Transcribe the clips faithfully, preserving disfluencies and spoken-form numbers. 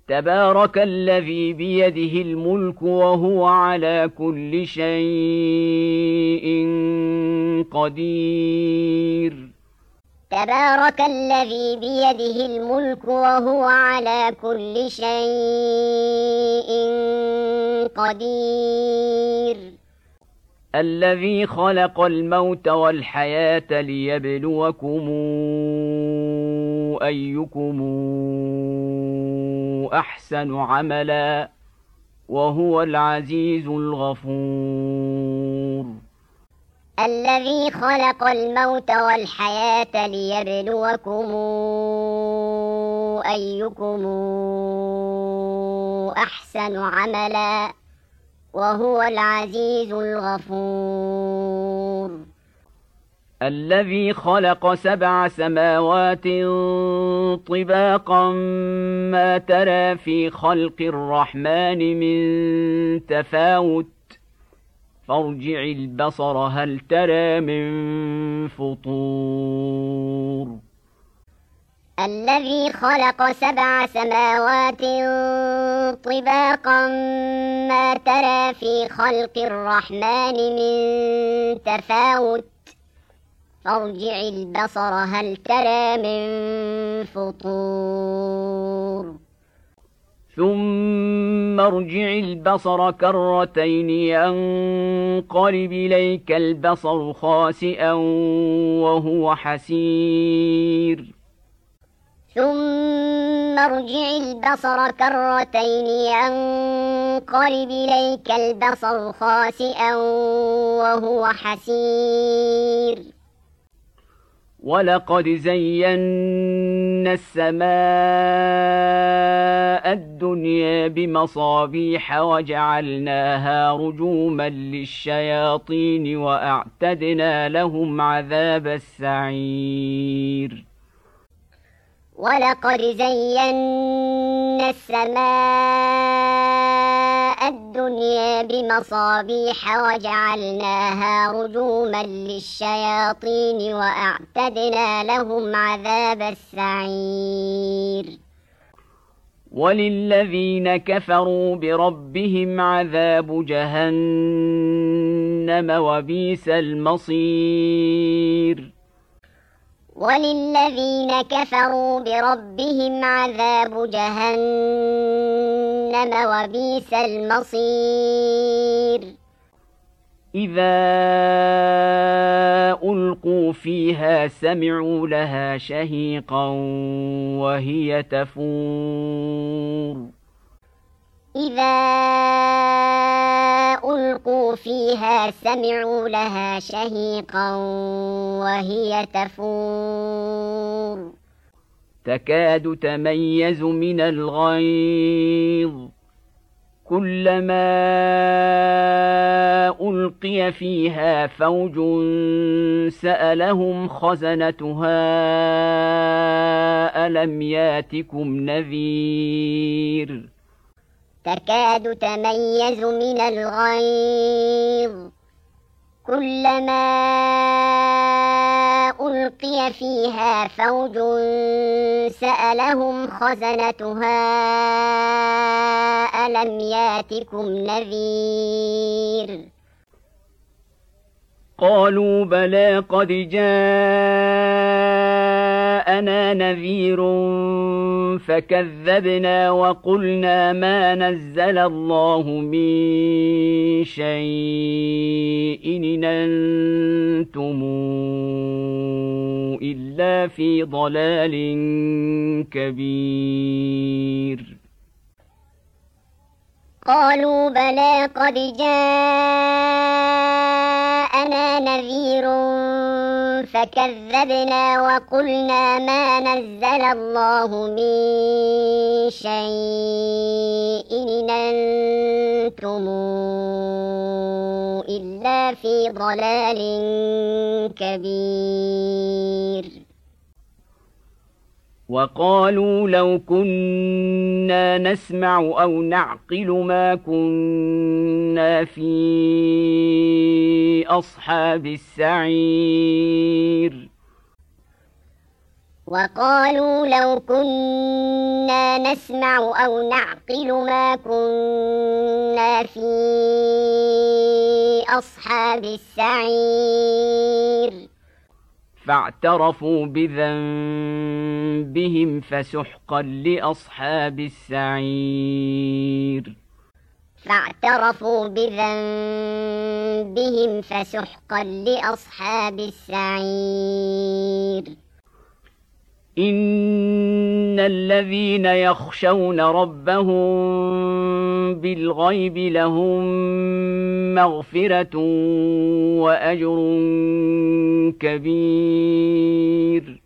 تبارك الذي بيده الملك وهو على كل شيء قدير تبارك الذي بيده الملك وهو على كل شيء قدير الذي خلق الموت والحياة ليبلوكم أيكم أحسن عملا وهو العزيز الغفور الذي خلق الموت والحياة ليبلوكم أيكم أحسن عملا وهو العزيز الغفور الذي خلق سبع سماوات طباقا ما ترى في خلق الرحمن من تفاوت فارجع البصر هل ترى من فطور الذي خلق سبع سماوات طباقا ما ترى في خلق الرحمن من تفاوت فارجع البصر هل ترى من فطور ثم ارجع البصر كرتين ينقلب إليك البصر خاسئا وهو حسير ثم ارجع البصر كرتين ينقلب إليك البصر خاسئا وهو حسير ولقد زينا السماء الدنيا بمصابيح وجعلناها رجوما للشياطين وأعتدنا لهم عذاب السعير ولقد زينا السماء الدنيا بمصابيح وجعلناها رجوما للشياطين وأعتدنا لهم عذاب السعير وللذين كفروا بربهم عذاب جهنم وبئس المصير وللذين كفروا بربهم عذاب جهنم وبئس المصير إذا ألقوا فيها سمعوا لها شهيقا وهي تفور إذا ألقوا فيها سمعوا لها شهيقا وهي تفور تكاد تميز من الغيظ كلما ألقي فيها فوج سألهم خزنتها ألم ياتكم نذير تكاد تميز من الغيظ كلما ألقي فيها فوج سألهم خزنتها ألم ياتكم نذير قالوا بلى قد جاءنا نذير فكذبنا وقلنا ما نزل الله من شيء إن أنتم إلا في ضلال كبير قالوا بلى قد جاءنا نذير فكذبنا وقلنا ما نزل الله من شيء إن أنتم إلا في ضلال كبير وقالوا لو كنا نسمع أو نعقل ما كنا في أصحاب السعير وقالوا لو كنا نسمع أو نعقل ما كنا في أصحاب السعير فاعترفوا بذنبهم فسحقا لأصحاب السعير فاعترفوا بذنبهم فسحقا لأصحاب السعير إن الذين يخشون ربهم بالغيب لهم مغفرة وأجر كبير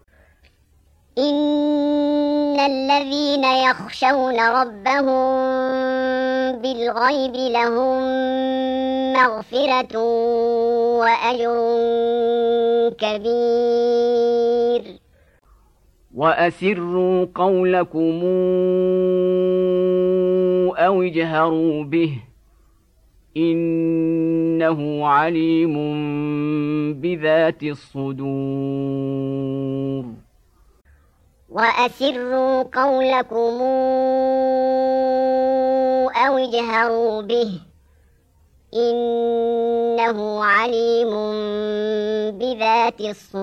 إن الذين يخشون ربهم بالغيب لهم مغفرة وأجر كبير وأسروا قولكم أو اجهروا به إنه عليم بذات الصدور وأسروا قولكم أو اجهروا به إنه عليم بذات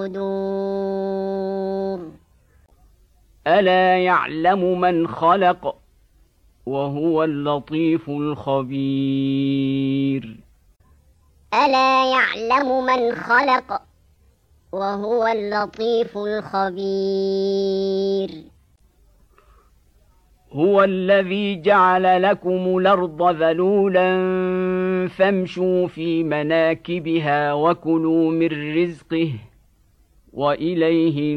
الصدور ألا يعلم من خلق وهو اللطيف الخبير ألا يعلم من خلق وهو اللطيف الخبير هو الذي جعل لكم الأرض ذلولا فامشوا في مناكبها وكلوا من رزقه وإليه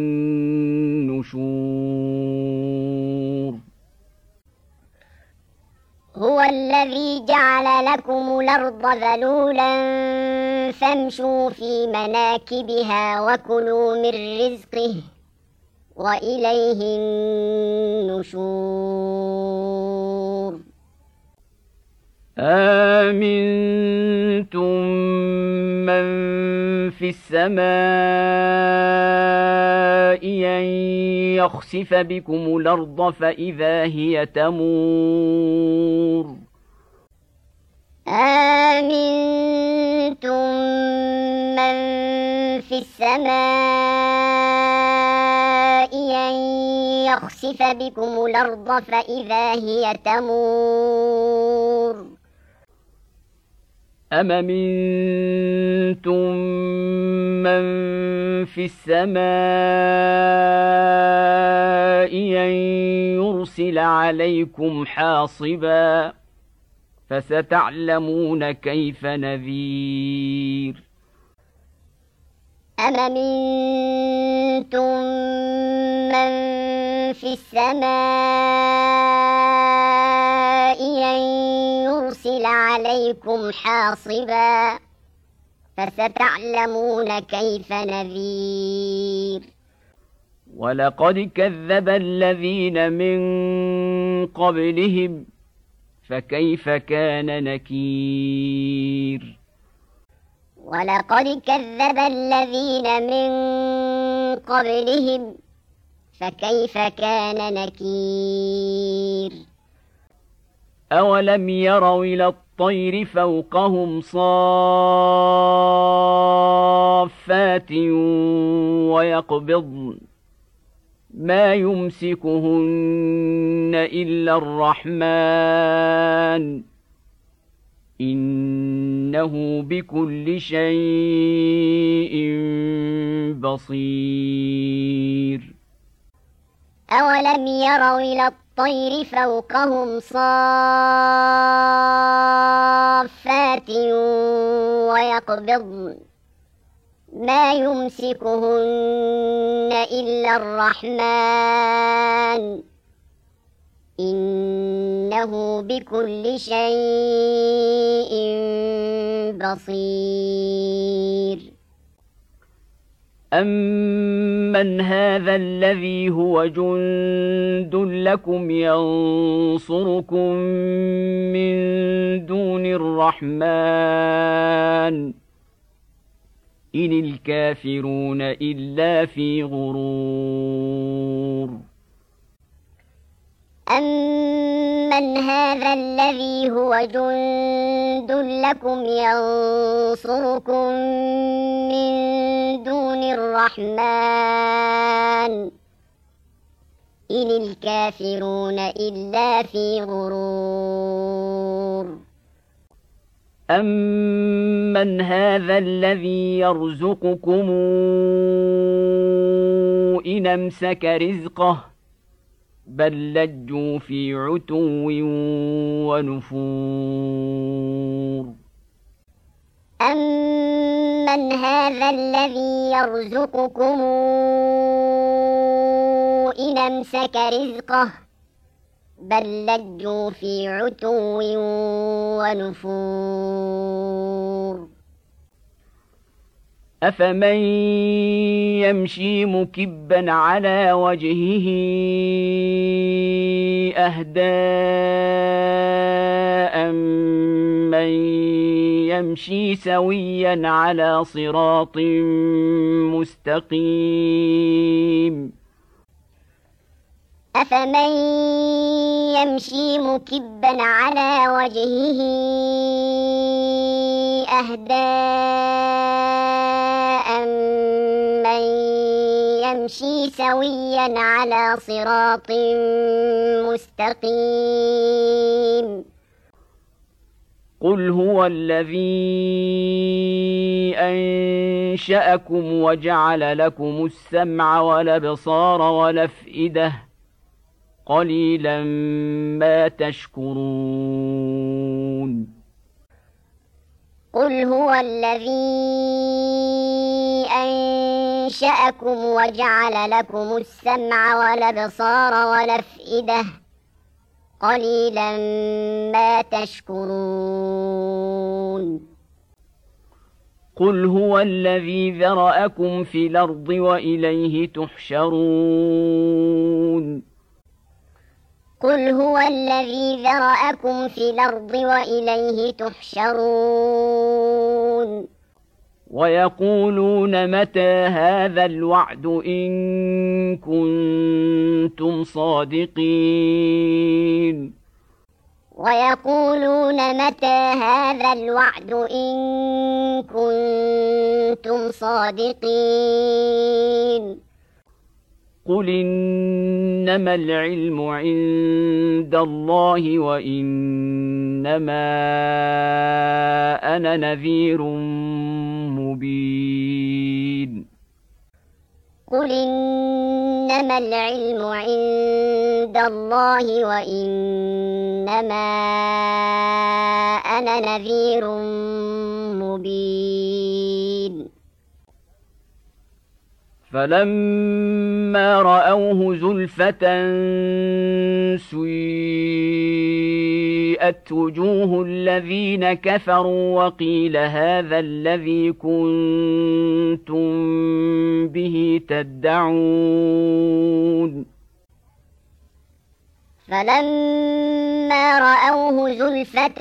النشور هو الذي جعل لكم الأرض ذلولا فامشوا في مناكبها وكلوا من رزقه وإليه النشور آمنتم من في السماء أن يخسف بكم الأرض فإذا هي تمور آمنتم من في السماء أن يخسف بكم الأرض فإذا هي تمور أم أمنتم من في السماء أن يرسل عليكم حاصبا فستعلمون كيف نذير أم أمنتم من في السماء أن يرسل عليكم حاصبا فستعلمون كيف نذير ولقد كذب الذين من قبلهم فكيف كان نكير ولقد كذب الذين من قبلهم فكيف كان نكير أولم يروا إلى الطير فوقهم صافات ويقبضن ما يمسكهن إلا الرحمن إنه بكل شيء بصير أولم يروا إلى الطير فوقهم صافات ويقبضن ما يمسكهن إلا الرحمن إنه بكل شيء بصير أمن هذا الذي هو جند لكم ينصركم من دون الرحمن إن الكافرون إلا في غرور. أمن هذا الذي هو جند لكم ينصركم من دون الرحمن إن الكافرون إلا في غرور. أمن هذا الذي يرزقكم إن أمسك رزقه بل لجوا في عتو ونفور. أمن هذا الذي يرزقكم إن أمسك رزقه بل لجوا في عتو ونفور. أفمن يمشي مكبا على وجهه أهدى أمن يمشي سويا على صراط مستقيم. أفمن يمشي مكبا على وجهه أهدى أمن يمشي سويا على صراط مستقيم. قل هو الذي أنشأكم وجعل لكم السمع والأبصار والأفئدة قليلا ما تشكرون. قل هو الذي أنشأكم وجعل لكم السمع والأبصار والأفئدة قليلا ما تشكرون. قل هو الذي ذرأكم في الأرض وإليه تحشرون. قل هو الذي ذرأكم في الأرض وإليه تحشرون. ويقولون متى هذا الوعد إن كنتم صادقين. ويقولون متى هذا الوعد إن كنتم صادقين. قل إنما العلم عند الله وإنما أنا نذير مبين. قل إنما العلم عند الله وإنما أنا نذير مبين. فلما رأوه زلفة سيئت وجوه الذين كفروا وقيل هذا الذي كنتم به تدعون. فلما رأوه زلفة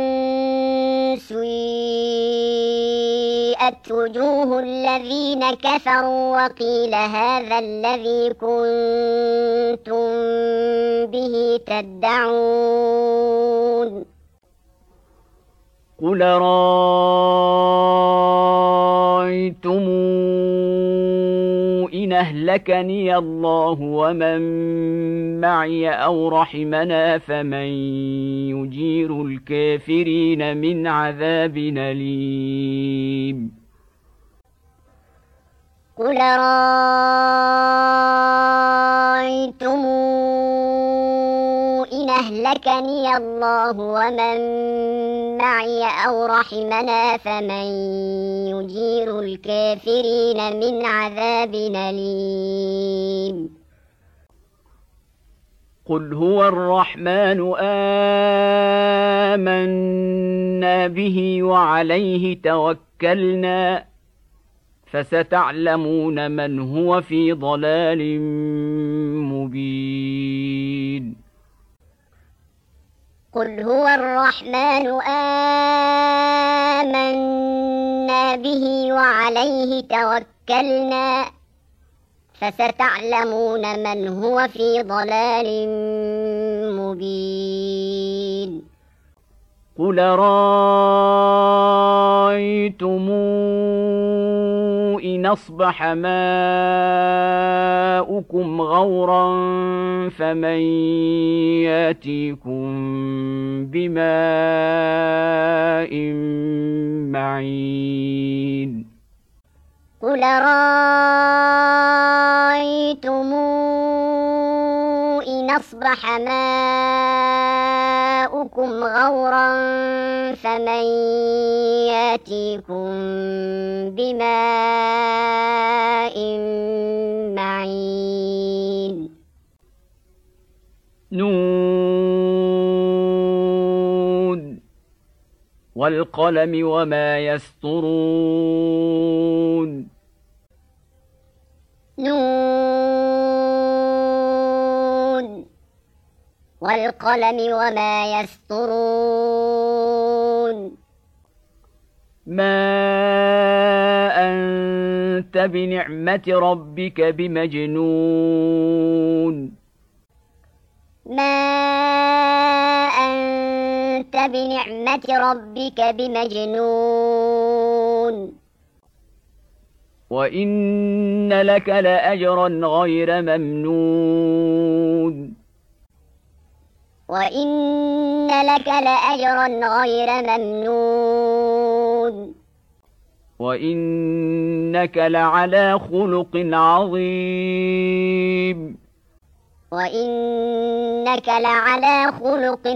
سيئت وجوه الذين كفروا وقيل هذا الذي كنتم به تدعون. قل رأيتم إن أهلكني الله ومن معي أو رحمنا فمن يجير الكافرين من عذاب أليم. قل رأيتم إن أهلكني الله ومن معي أو رحمنا فمن يجير الكافرين من عذاب أليم. قل هو الرحمن آمنا به وعليه توكلنا فستعلمون من هو في ضلال مبين. قل هو الرحمن آمنا آمنا به وعليه توكلنا فستعلمون من هو في ضلال مبين قل رأيتم إن أصبح ماؤكم غورا فمن يأتيكم بماء معين قل رأيتم إن أصبح ماؤكم غورا فمن يأتيكم بماء معين نون والقلم وما يسطرون نون والقلم وما يسطرون ما أنت بنعمة ربك بمجنون ما أنت بنعمة ربك بمجنون وإن لك لأجرا غير ممنون وإن لك لأجرا غير ممنون وإنك لعلى خلق عظيم وإنك لعلى خلق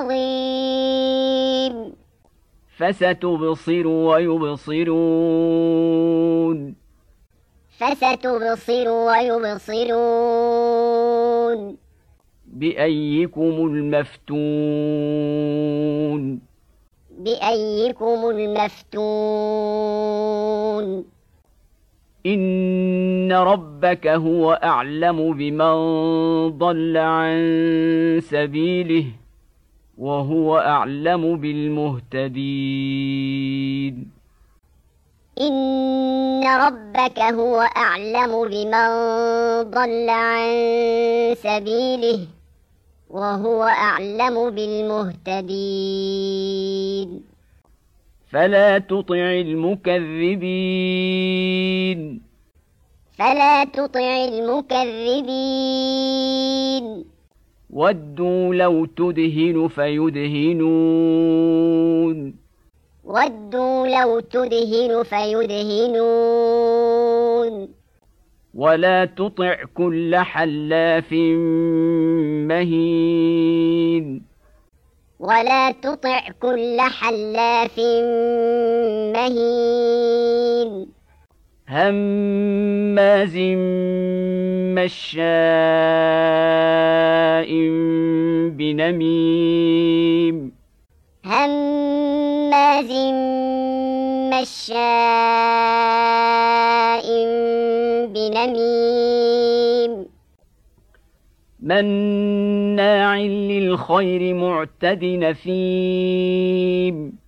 عظيم فستبصر ويبصرون فستبصر ويبصرون بأيكم المفتون بأيكم المفتون إن ربك هو أعلم بمن ضل عن سبيله وهو أعلم بالمهتدين إن ربك هو أعلم بمن ضل عن سبيله وهو أعلم بالمهتدين فلا تطع المكذبين فلا تطع المكذبين ودوا لو تدهن فيدهنون ودوا لو تدهن فيدهنون ولا تطع كل حلاف مهين ولا تطع كل حلاف مهين هماز مشاء بنميم هماز مشاء بنميم مناع للخير معتد نثيم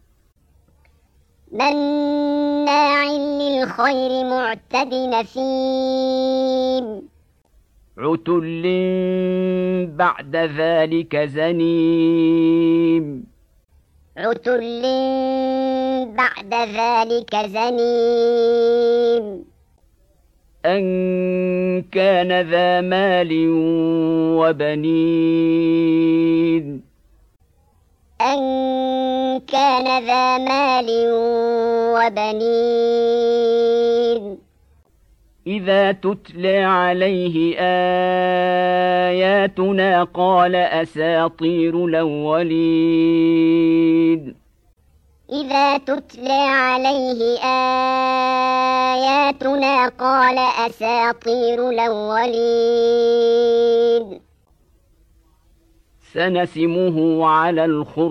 مناع للخير معتد نثيم عتل بعد ذلك زنيم عتل بعد ذلك زنيم أن كان ذا مال وبنين أن كان ذا مال وبنين إذا تتلى عليه آياتنا قال أساطير الأولين إذا تتلى عليه آياتنا قال أساطير الأولين سنسمه على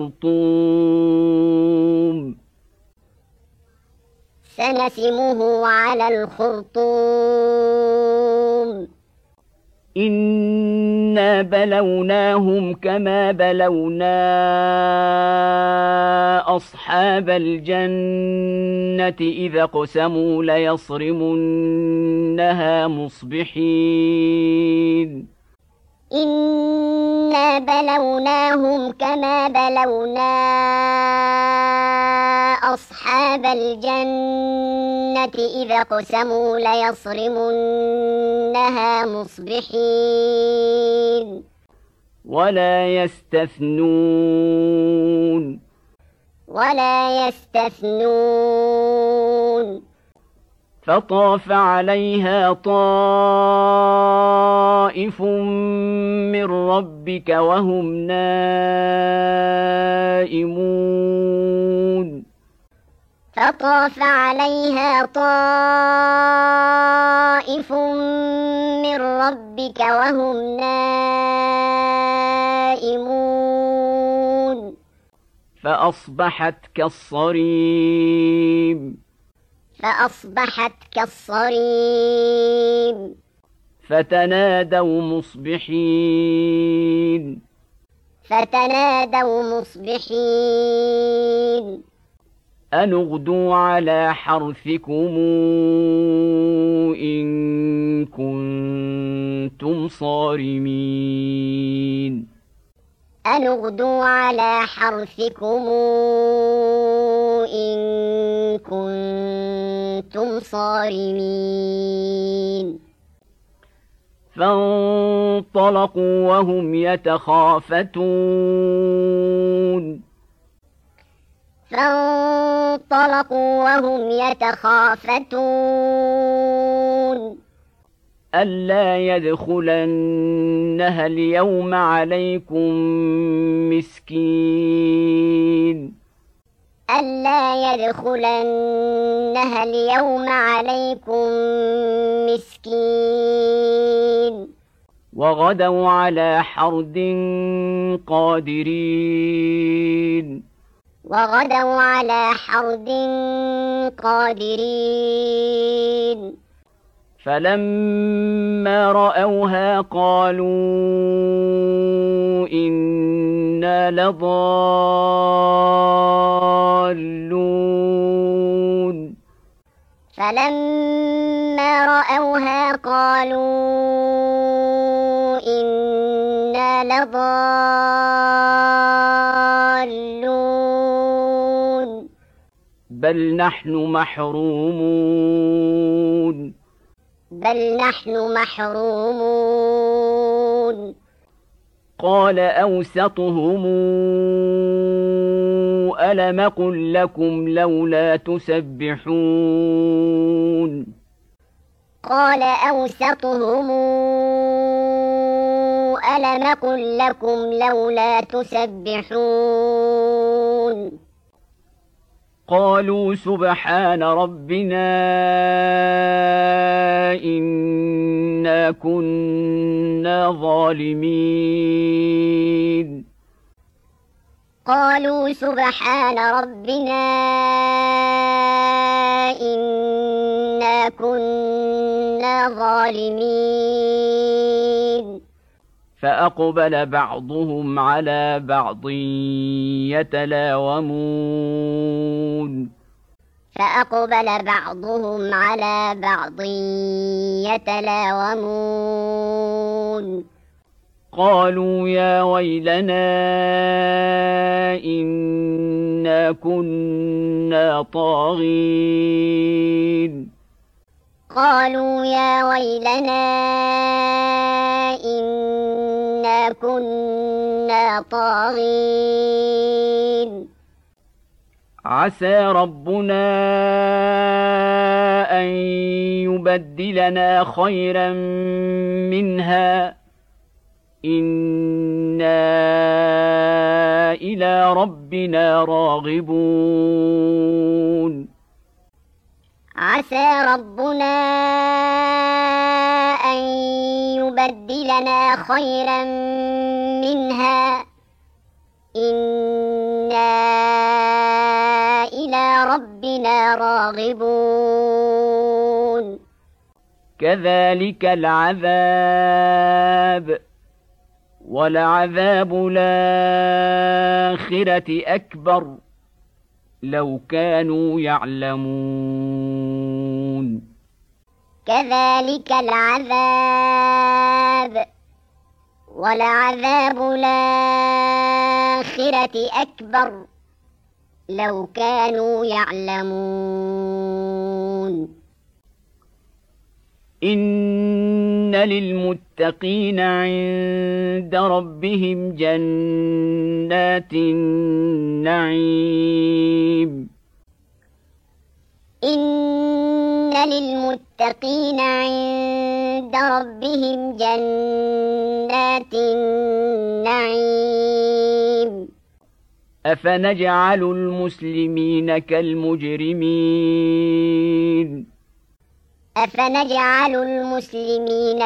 الخرطوم سنسمه على الخرطوم إنا بلوناهم كما بلونا أصحاب الجنة إذا اقسموا ليصرمنها مصبحين إنا بلوناهم كما بلونا أصحاب الجنة إذا اقسموا ليصرمنها مصبحين ولا يستثنون ولا يستثنون فطاف عليها طائف من ربك وهم نائمون فطاف عليها طائف من ربك وهم نائمون فأصبحت كالصريم فأصبحت كالصريم فتنادوا مصبحين فتنادوا مصبحين أن اغدوا على حرثكم إن كنتم صارمين أن اغدوا على حرثكم إن كنتم صارمين فانطلقوا وهم يتخافتون فانطلقوا وهم يتخافتون ألا يدخلنها اليوم عليكم مسكين ألا يدخلنها اليوم عليكم مسكين وغدوا على حرد قادرين وغدوا على حرد قادرين فلما رأوها قالوا إنا لضالون فلما رأوها قالوا إنا لضالون بل نحن محرومون بل نحن محرومون قال أوسطهم ألم قل لكم لولا تسبحون قال أوسطهم ألم قل لكم لولا تسبحون قالوا سبحان ربنا إنا كنا ظالمين قالوا سبحان ربنا إنا كنا ظالمين فأقبل بعضهم على بعض يتلاومون فأقبل بعضهم على بعض يتلاومون قالوا يا ويلنا إنا كنا طاغين قالوا يا ويلنا إنا كنا طاغين عسى ربنا أن يبدلنا خيرا منها إنا إلى ربنا راغبون عسى ربنا أن يبدلنا خيرا منها إنا إلى ربنا راغبون كذلك العذاب ولعذاب الآخرة أكبر لو كانوا يعلمون كذلك العذاب ولعذاب الآخرة أكبر لو كانوا يعلمون إن للمتقين عند ربهم جنات النعيم إن للمتقين عند ربهم جنات النعيم أفنجعل المسلمين كالمجرمين أفنجعل المسلمين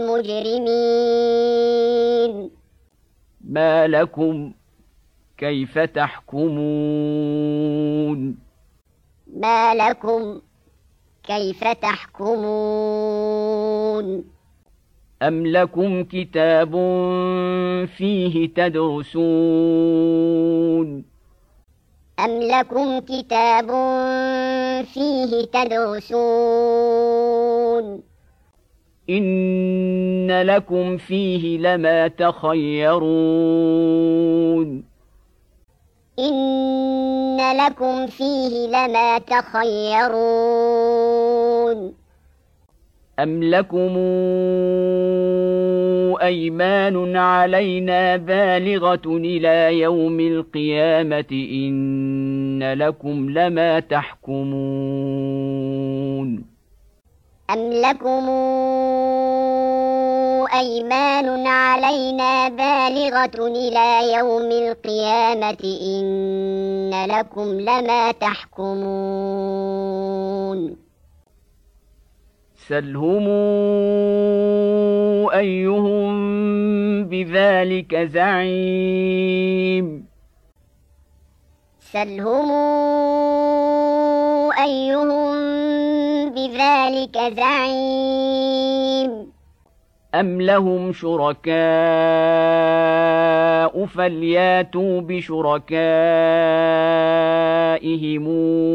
كالمجرمين ما لكم كيف تحكمون ما لكم كيف تحكمون أم لكم كتاب فيه تدرسون أم لكم كتاب فيه تدرسون إن لكم فيه لما تخيرون إن لكم فيه لما تخيرون أم لكم أيمان علينا بالغة إلى يوم القيامة إن لكم لما تحكمون أم لكم أيمان علينا بالغة إلى يوم القيامة إن لكم لما تحكمون سلهم أيهم بذلك زعيم سلهم أيهم بذلك زعيم أم لهم شركاء فلياتوا بشركائهم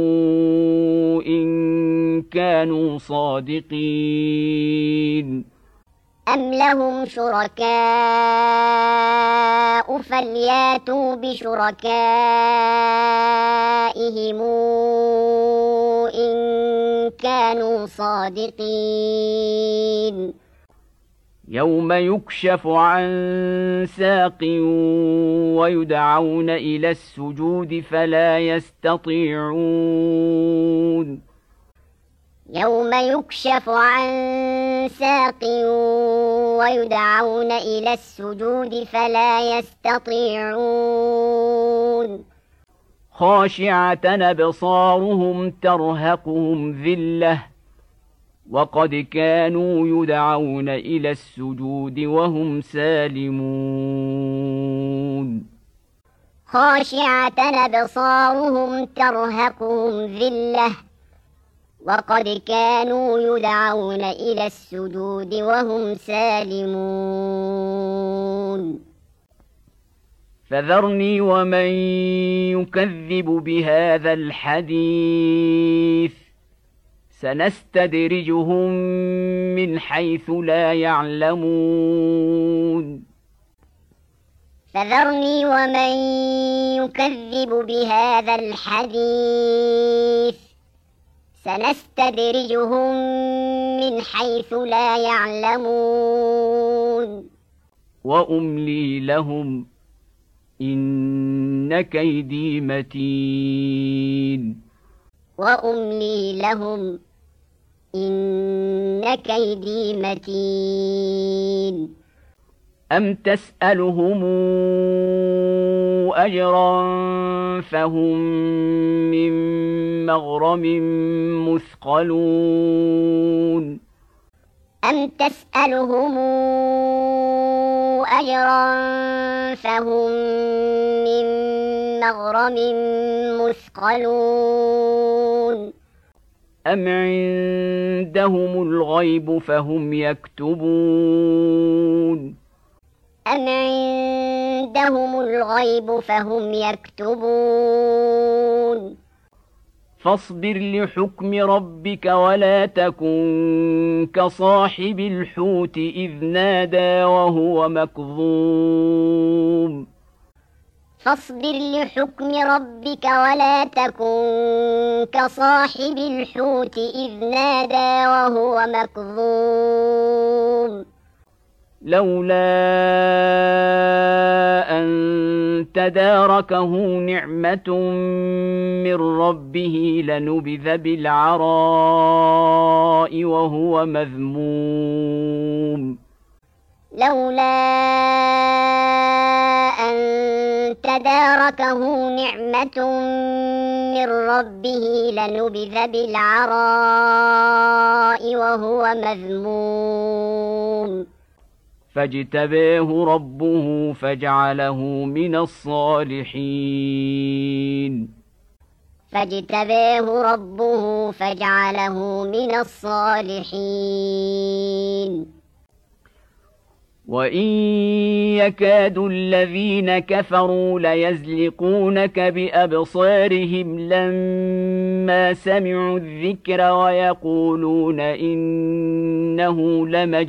إن كانوا صادقين أم لهم شركاء فلياتوا بشركائهم إن كانوا صادقين يوم يكشف عن ساق ويدعون إلى السجود فلا يستطيعون يوم يكشف عن ساق ويدعون إلى السجود فلا يستطيعون خاشعة أبصارهم ترهقهم ذلة وقد كانوا يدعون إلى السجود وهم سالمون خاشعة أبصارهم ترهقهم ذلة وقد كانوا يدعون إلى السجود وهم سالمون فذرني ومن يكذب بهذا الحديث سنستدرجهم من حيث لا يعلمون فذرني ومن يكذب بهذا الحديث سنستدرجهم من حيث لا يعلمون وأملي لهم إن كيدي متين وأملي لهم إن كيدي متين أم تسألهم أجرا فهم من مغرم مثقلون أم تسألهم أجرا فهم من مغرم مثقلون أم عندهم الغيب فهم يكتبون أم عندهم الغيب فهم يكتبون فاصبر لحكم ربك ولا تكن كصاحب الحوت إذ نادى وهو مكظوم فاصبر لحكم ربك ولا تكن كصاحب الحوت إذ نادى وهو مكظوم لولا أن تداركه نعمة من ربه لنبذ بالعراء وهو مذموم لولا أن تداركه نعمة من ربه لنبذ بالعراء وهو مذموم فاجتباه ربه فجعله من الصالحين فاجتباه ربه فجعله من الصالحين وإن يكاد الذين كفروا ليزلقونك بأبصارهم لما سمعوا الذكر ويقولون إنه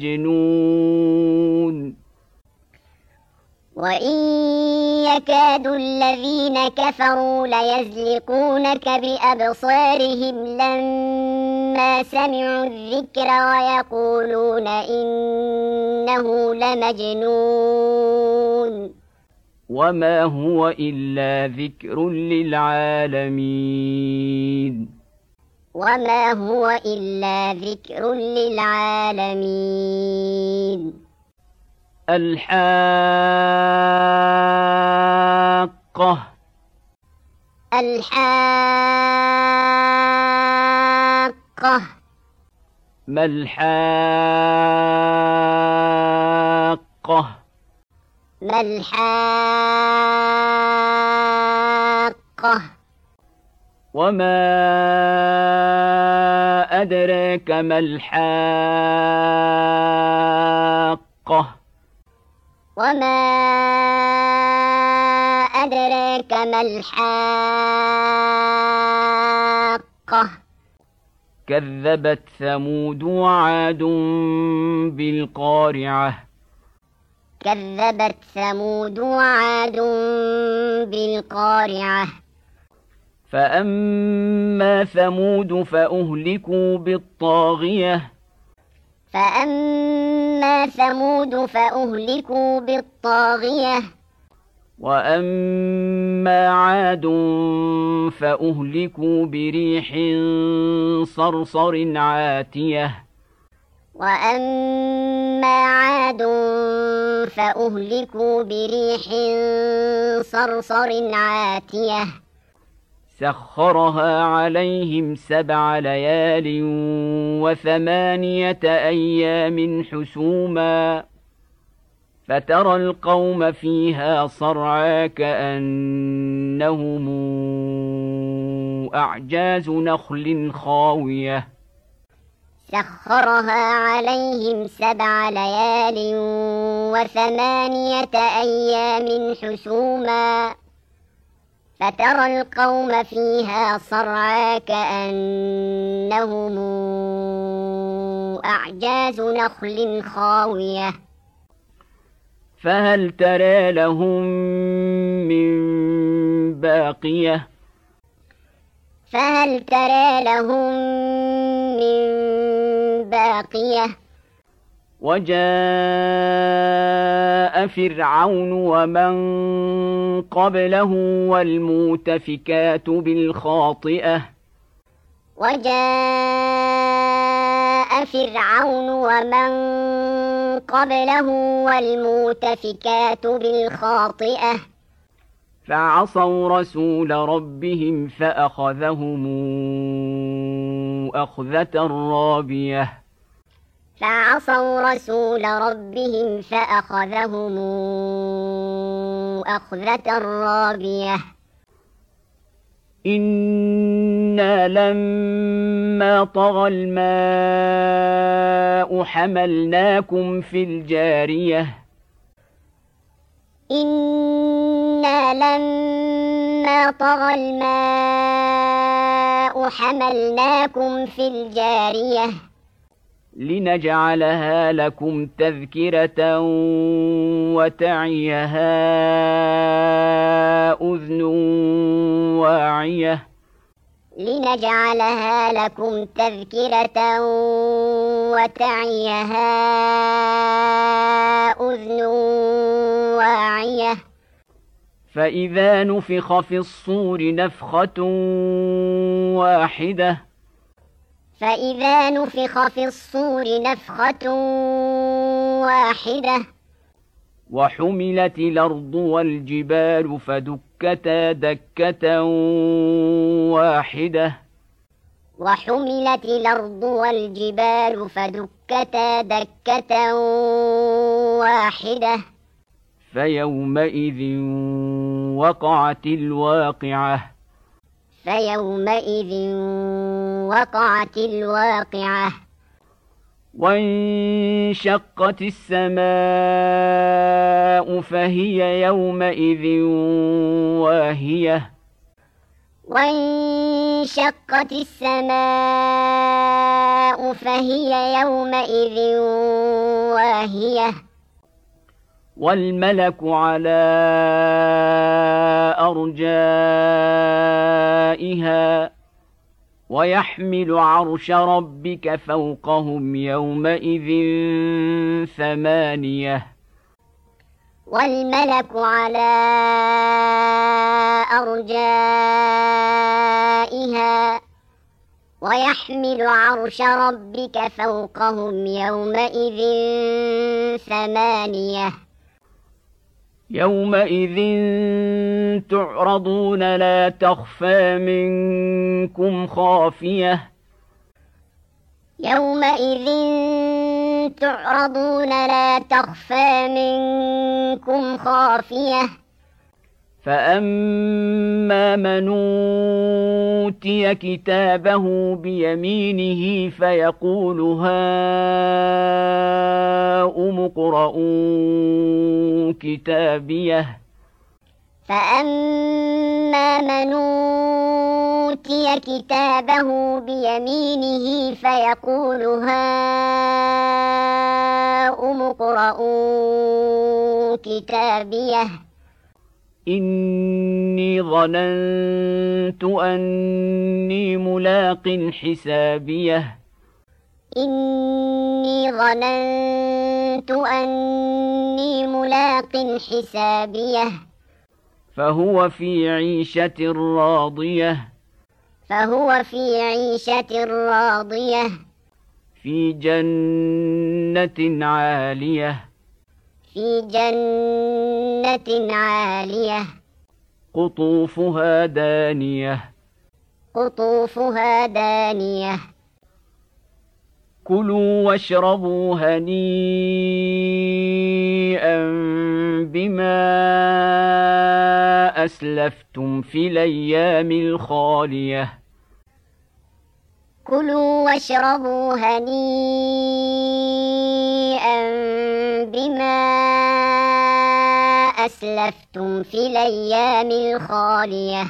لمجنون وإن يكاد الذين كفروا ليزلقونك بأبصارهم لما سمعوا الذكر ويقولون إنه لمجنون وما هو إلا ذكر للعالمين وما هو إلا ذكر للعالمين الحاقة الحاقة ما الحاقة ما الحاقة وما أدراك ما الحاقة وما أدراك ما الحاقة كذبت ثمود وعاد بالقارعة كذبت ثمود وعاد بالقارعة فأما ثمود فأهلكوا بالطاغية فأما ثمود فأهلكوا بالطاغية وأما عاد فأهلكوا بريح صرصر عاتية وأما عاد فأهلكوا بريح صرصر عاتية سخرها عليهم سبع ليال وثمانية أيام حسوما فترى القوم فيها صرعى كأنهم أعجاز نخل خاوية سخرها عليهم سبع ليال وثمانية أيام حسوما فترى القوم فيها صرعى كأنهم أعجاز نخل خاوية فهل ترى لهم من باقية فهل ترى لهم من باقية وجاء فرعون ومن قبله والمؤتفكات بالخاطئة وجاء فرعون ومن قبله والمؤتفكات بالخاطئة فعصوا رسول ربهم فأخذهم أخذة رابية فعصوا رسول ربهم فأخذهم أخذة رابية إن إنا لما طغى الماء حملناكم في الجارية إنا لما طغى الماء حملناكم في الجارية لنجعلها لكم تذكرة وتعيها أذن واعية لنجعلها لكم تذكرة وتعيها أذن واعية فإذا نفخ في الصور نفخة واحدة فإذا نفخ في الصور نفخة واحدة وحملت الأرض والجبال فدكتا دكة واحدة وحملت الأرض والجبال فدكتا دكة واحدة فيومئذ وقعت الواقعة فيومئذ وقعت الواقعة وانشقت السماء فهي يومئذ واهية وانشقت السماء فهي يومئذ واهية والملك على أرجائها ويحمل عرش ربك فوقهم يومئذ ثمانية والملك على أرجائها ويحمل عرش ربك فوقهم يومئذ ثمانية يومئذ تعرضون لا تخفى منكم خافية يومئذ تعرضون لا تخفى منكم خافية فأما من أوتي كتابه بيمينه فيقول هاؤم اقرءوا كتابيه فأما من أوتي كتابه بيمينه فيقول هاؤم اقرءوا كتابيه إني ظننت أني ملاق حسابيه إني ظننت أني ملاق حسابيه فهو في عيشة راضية فهو في عيشة راضية في جنة عالية في جنة عالية قطوفها دانية قطوفها دانية كلوا واشربوا هنيئا بما أسلفتم في الأيام الخالية كلوا واشربوا هنيئا بما أسلفتم في الأيام الخالية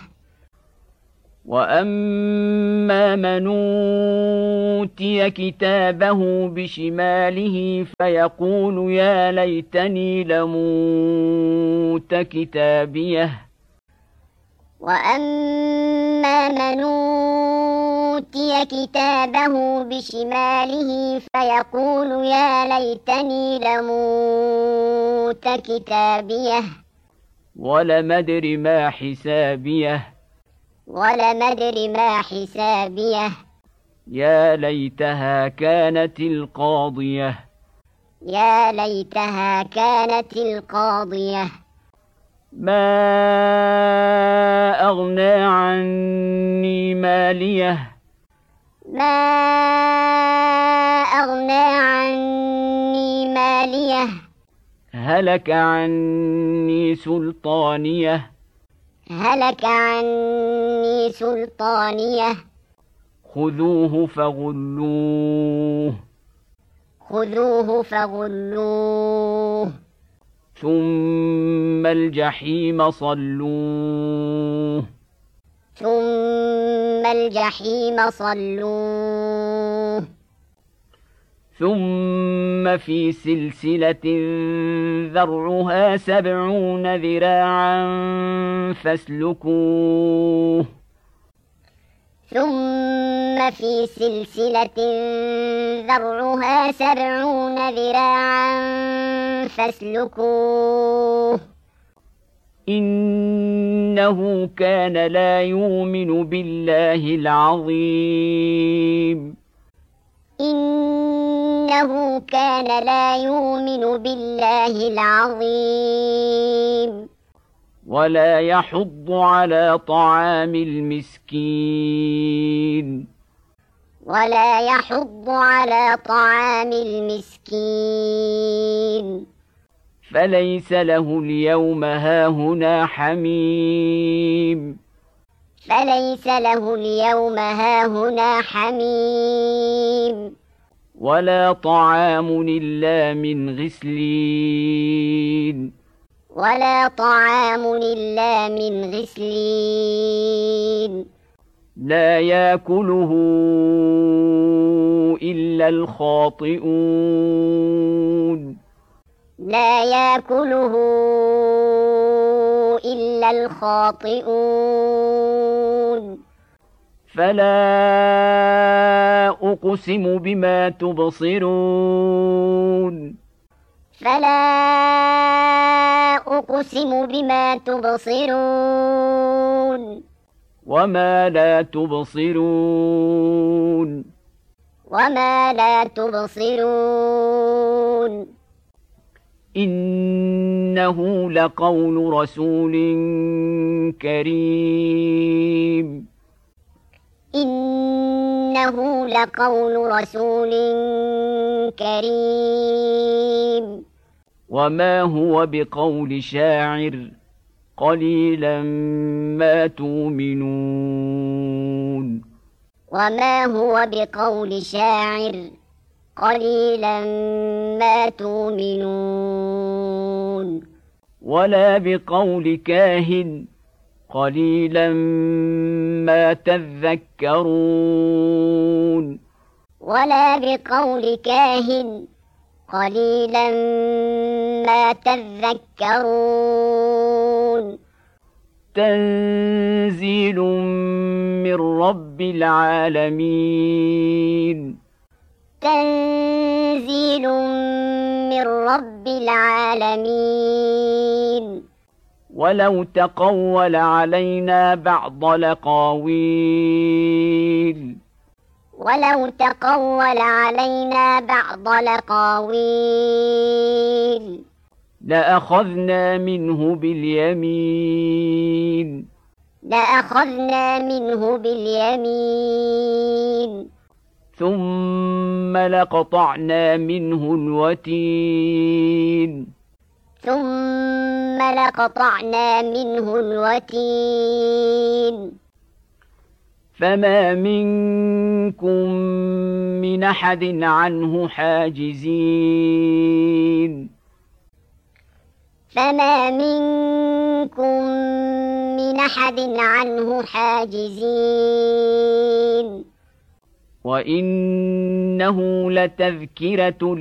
وأما من أوتي كتابه بشماله فيقول يا ليتني لموت كتابيه وأما من أوتي كتابه بشماله فيقول يا ليتني لموت كتابيه ولم أدر ما حسابيه ولم أدر ما حسابيه يا ليتها كانت القاضية يا ليتها كانت القاضية ما أغنى عني ماليه ما أغنى عني ماليه هلك عني سلطانيه هلك عني سلطانيه خذوه فغلوه خذوه فغلوه ثم الجحيم صلوه ثم الجحيم صلوه ثم في سلسلة ذرعها سبعون ذراعا فاسلكوه ثم في سلسلة ذرعها سبعون ذراعا فاسلكوه إنه كان لا يؤمن بالله العظيم إنه كان لا يؤمن بالله العظيم ولا يحض على طعام المسكين ولا يحض على طعام المسكين فليس له اليوم هاهنا حميم فليس له اليوم هاهنا حميم ولا طعام إلا من غسلين ولا طعام إلا من غسلين لا يأكله إلا الخاطئون لا يأكله إلا الخاطئون فلا أقسم بما تبصرون فلا أقسم بما تبصرون وما لا تبصرون وما لا تبصرون إنه لقول رسول كريم إنه لقول رسول كريم وما هو بقول شاعر قليلا ما تؤمنون وما هو بقول شاعر قليلا ما تؤمنون ولا بقول كاهن قليلا ما تذكرون ولا بقول كاهن قليلا ما تذكرون تنزيل من رب العالمين تنزيل من رب العالمين ولو تقول علينا بعض الأقاويل ولو تقول علينا بعض الأقاويل لأخذنا منه باليمين لأخذنا منه باليمين ثم لقطعنا منه الوتين ثم لقطعنا منه الوتين فما منكم من أحد عنه حاجزين فما منكم من أحد عنه حاجزين وإنه لتذكرة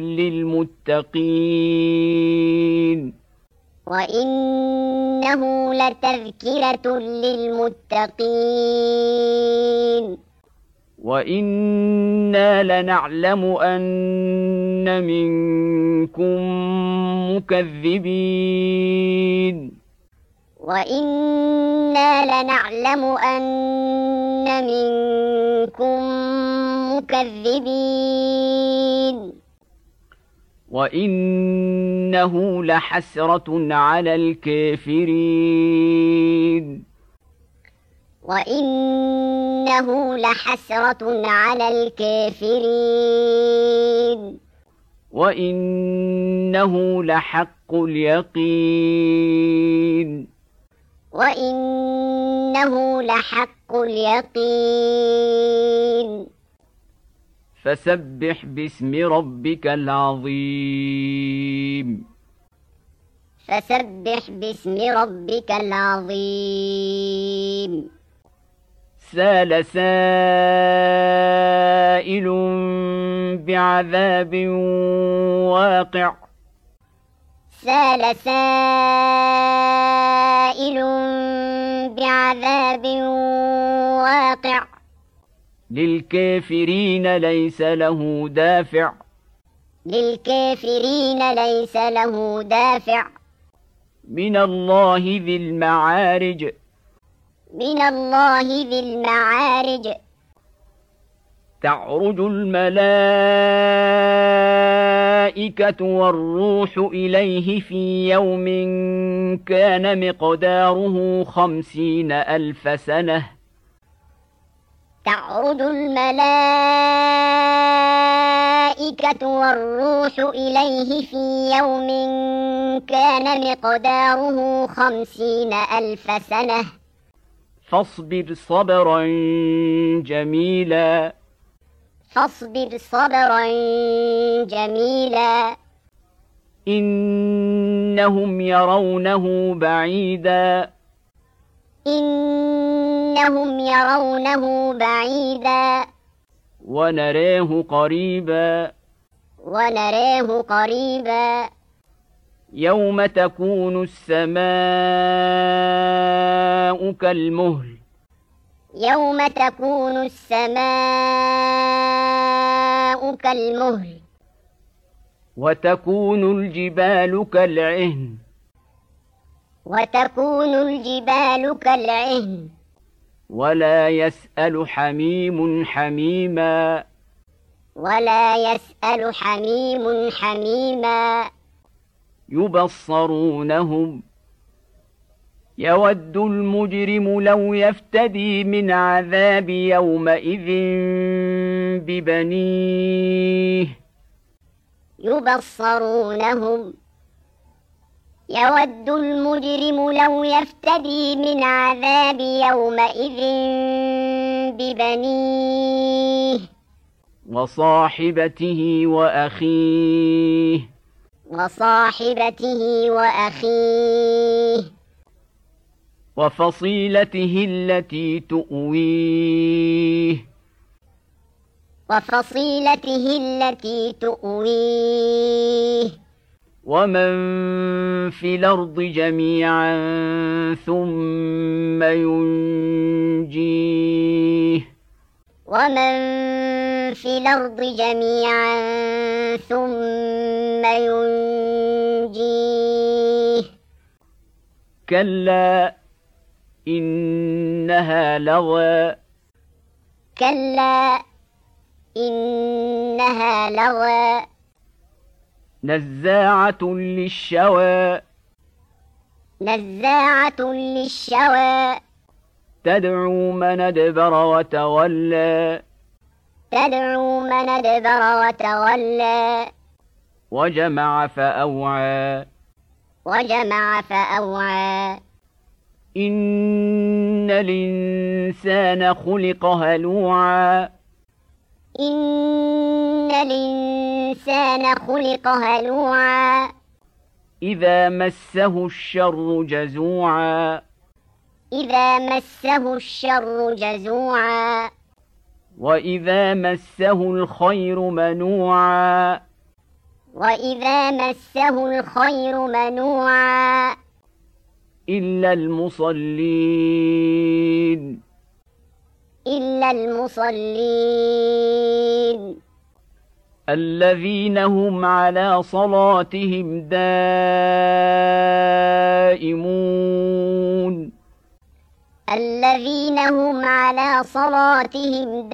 للمتقين وإنه لتذكرة للمتقين وإنا لنعلم أن منكم مكذبين وإنا لنعلم أن منكم مكذبين وإنه لحسرة على الكافرين وإنه لحسرة على الكافرين وإنه لحق اليقين وإنه وإنه لحق اليقين فسبح باسم ربك العظيم فسبح باسم ربك العظيم سال سائل بعذاب واقع سال سائل بعذاب واقع للكافرين ليس له دافع للكافرين ليس له دافع من الله ذي المعارج من الله ذي المعارج تعرج الملائكة والروح إليه في يوم كان مقداره خمسين ألف سنة تعرج الملائكة والروح إليه في يوم كان مقداره خمسين ألف سنة فاصبر صبرا جميلا فاصبر صبرا جميلا إنهم يرونه بعيدا إنهم يرونه بعيدا ونراه قريبا ونراه قريبا يوم تكون السماء كالمهل يوم تكون السماء كالمهل وتكون الجبال كالعهن وتكون الجبال كالعهن ولا يسأل حميم حميما ولا يسأل حميم حميما يبصرونهم يود المجرم لو يفتدي من عذاب يومئذ ببنيه يبصرونهم يود المجرم لو يفتدي من عذاب يومئذ ببنيه وصاحبته وأخيه وصاحبته وأخيه وفصيلته التي تؤويه وفصيلته التي تؤويه ومن في الأرض جميعا ثم ينجيه ومن في الأرض جميعا ثم ينجيه كلا إنها لظى كلا إنها لظى نزاعة للشوى نزاعة للشوى تدعو من أدبر وتولى تدعو من أدبر وتولى وجمع فأوعى وجمع فأوعى إن الإنسان خلق هلوعا إن الإنسان خلق هلوعا إذا مسه الشر جزوعا إذا مسه الشر جزوعا وإذا مسه الخير منوعا وإذا مسه الخير منوعا إلا المصلين إلا المصلين الذين هم على صلاتهم دائمون الذين هم على صلاتهم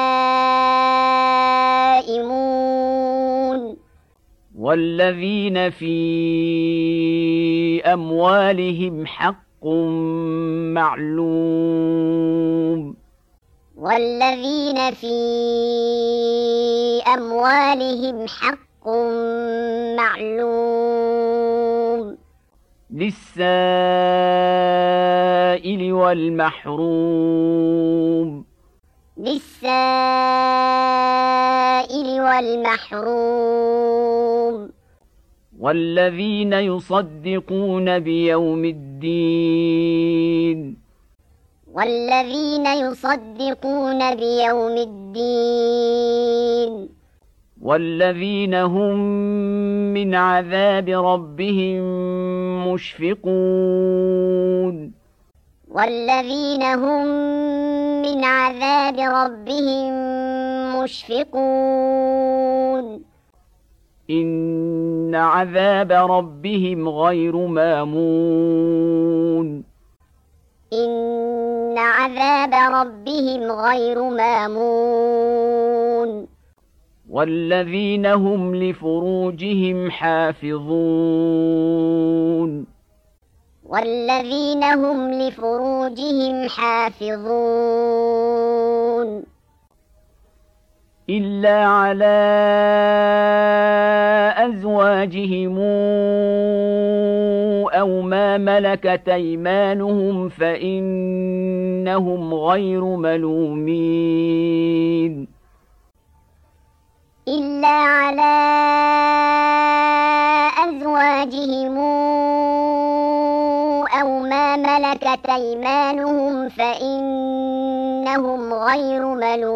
دائمون والذين في أموالهم حق معلوم والذين في أموالهم حق معلوم للسائل والمحروم للسائل والمحروم والذين يصدقون بيوم الدين والذين يصدقون بيوم الدين والذين هم من عذاب ربهم مشفقون والذين هم من عذاب ربهم مشفقون إن عذاب ربهم غير مامون إن عذاب ربهم غير مامون والذين هم لفروجهم حافظون والذين هم لفروجهم حافظون إلا على أزواجهم أو ما ملكت أيمانهم فإنهم غير ملومين إلا على أزواجهم أو ما ملكت أيمانهم فإنهم غير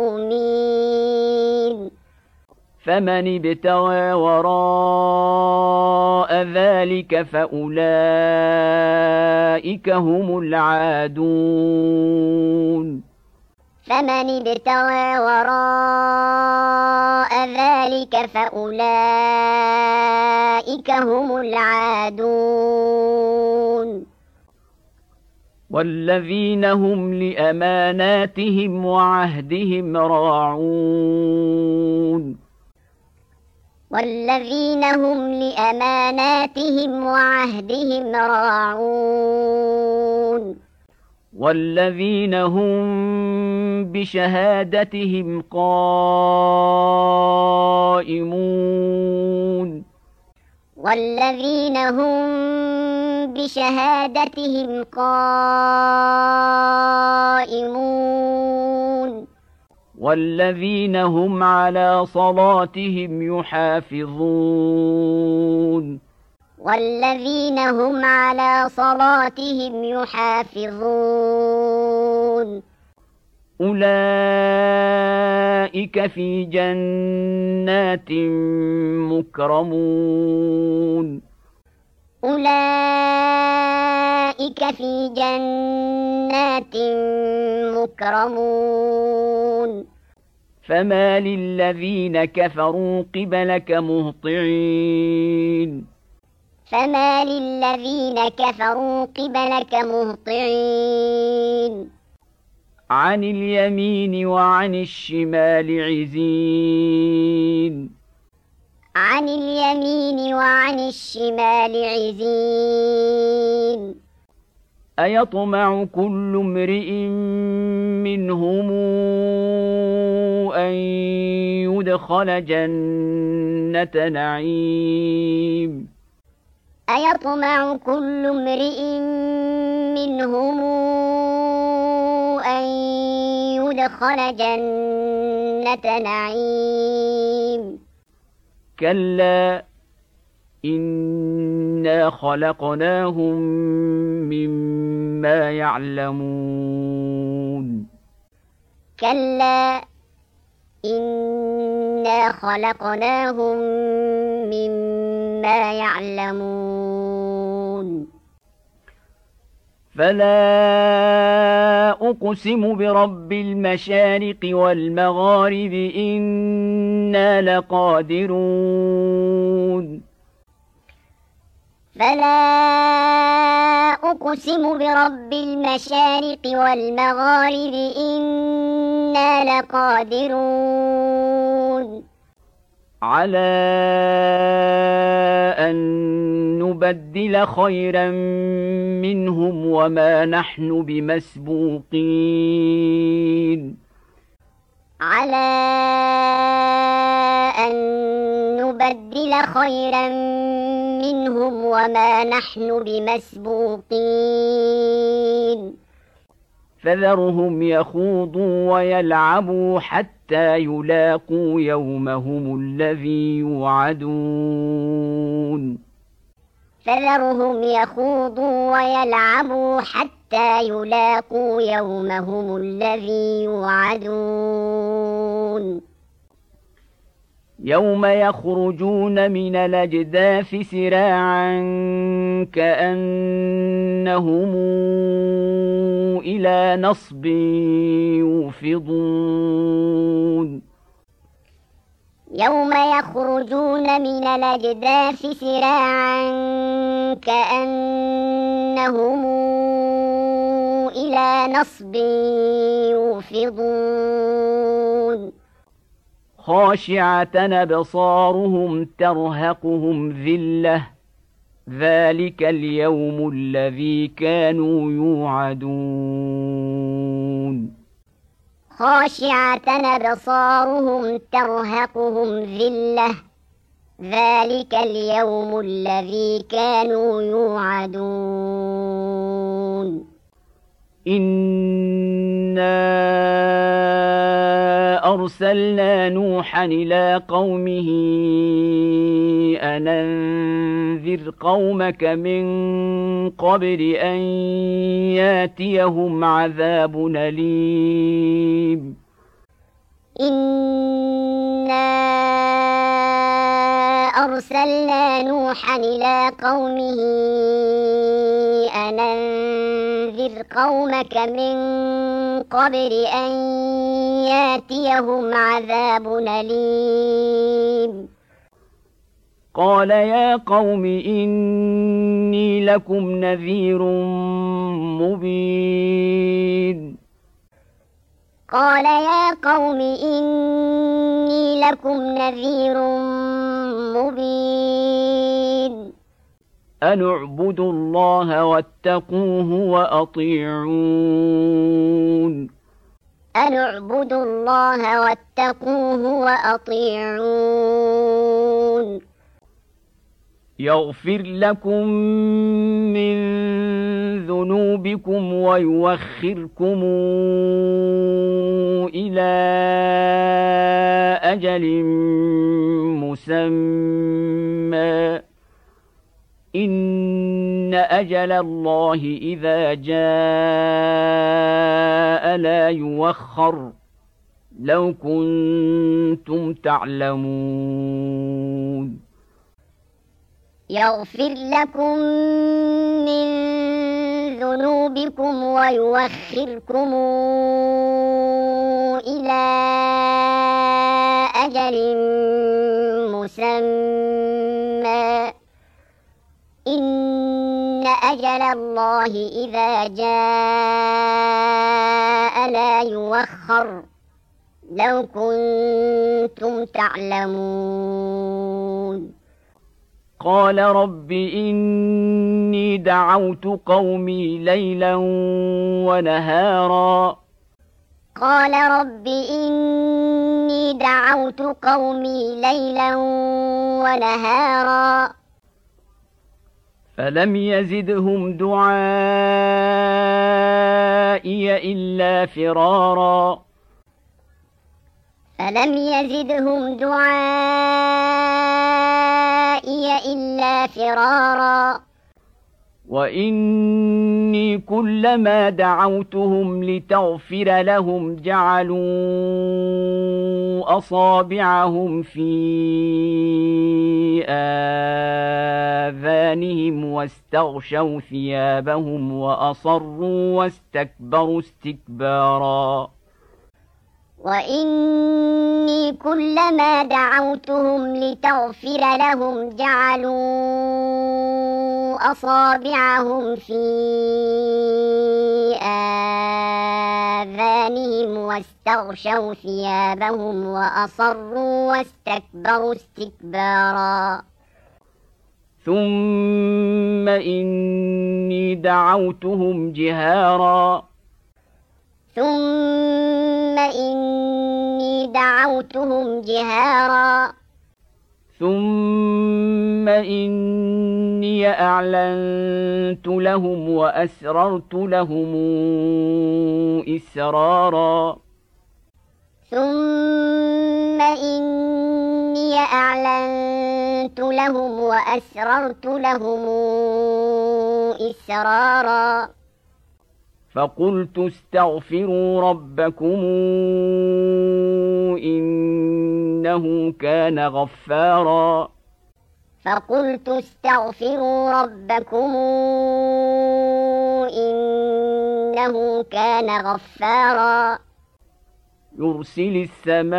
ملومين فمن ابتغى وراء ذلك فأولئك هم العادون فمن ابتغى وراء ذلك فأولئك هم العادون والذين هم لأماناتهم وعهدهم راعون والذين هم لأماناتهم وعهدهم راعون والذين هم بشهادتهم قائمون والذين هم بشهادتهم قائمون والذين هم على صلاتهم يحافظون والذين هم على صلاتهم يحافظون أولئك في جنات مكرمون أولئك في جنات مكرمون فما للذين كفروا قبلك مهطعين فما للذين كفروا قبلك مهطعين عن اليمين وعن الشمال عزين عن اليمين وعن الشمال عزين أيطمع كل امرئ منهم أن يدخل جنة نعيم أيطمع كل امرئ منهم أن يدخل جنة نعيم كلا إنا خلقناهم مما يعلمون كلا إنا خلقناهم مما يعلمون فلا أقسم برب المشارق والمغارب إنا لقادرون فلا أقسم برب المشارق والمغارب إنا لقادرون على أن نبدل خيرا منهم وما نحن بمسبوقين على أن نبدل خيرا منهم وما نحن بمسبوقين فذرهم يخوضوا ويلعبوا حتى يلاقوا يومهم الذي يوعدون فذرهم يخوضوا ويلعبوا حتى يلاقوا يومهم الذي يوعدون يوم يخرجون من الأجداث سراعا كأنهم إلى نصب يوفضون يوم يخرجون من الأجداث سراعا كأنهم إلى نصب يوفضون خاشعة أبصارهم ترهقهم ذلة ذلك اليوم الذي كانوا يوعدون خاشعة أبصارهم ترهقهم ذلة ذلك اليوم الذي كانوا يوعدون إنا أرسلنا نوحا إلى قومه أن أنذر قومك من قبل أن ياتيهم عذاب أليم إنا أرسلنا نوحا إلى قومه أن أنذر قومك من قبل أن ياتيهم عذاب أليم قال يا قوم إني لكم نذير مبين قال يا قوم إني لكم نذير مبين أن اعبدوا الله واتقوه وأطيعون أن اعبدوا الله واتقوه وأطيعون يغفر لكم من ذنوبكم ويوخركم إلى أجل مسمى إن أجل الله إذا جاء لا يوخر لو كنتم تعلمون يغفر لكم من ذنوبكم ويوخركم إلى أجل مسمى إن أجل الله إذا جاء لا يوخر لو كنتم تعلمون قال رب إني دعوت قومي ليلا ونهارا قال رب إني دعوت قومي ليلا ونهارا فلم يزدهم دعائي إلا فرارا فلم يزدهم دعائي إلا فرارا وإني كلما دعوتهم لتغفر لهم جعلوا أصابعهم في آذانهم واستغشوا ثيابهم وأصروا واستكبروا استكبارا وإني كلما دعوتهم لتغفر لهم جعلوا أصابعهم في آذانهم واستغشوا ثيابهم وأصروا واستكبروا استكبارا ثم إني دعوتهم جهارا ثم إني دعوتهم جهارا ثم إني أعلنت لهم وأسررت لهم إسرارا ثم إني أعلنت لهم وأسررت لهم إسرارا فقلت استغفروا ربكم إنه كان غفارا فقلت استغفروا ربكم إنه كان غفارا يرسل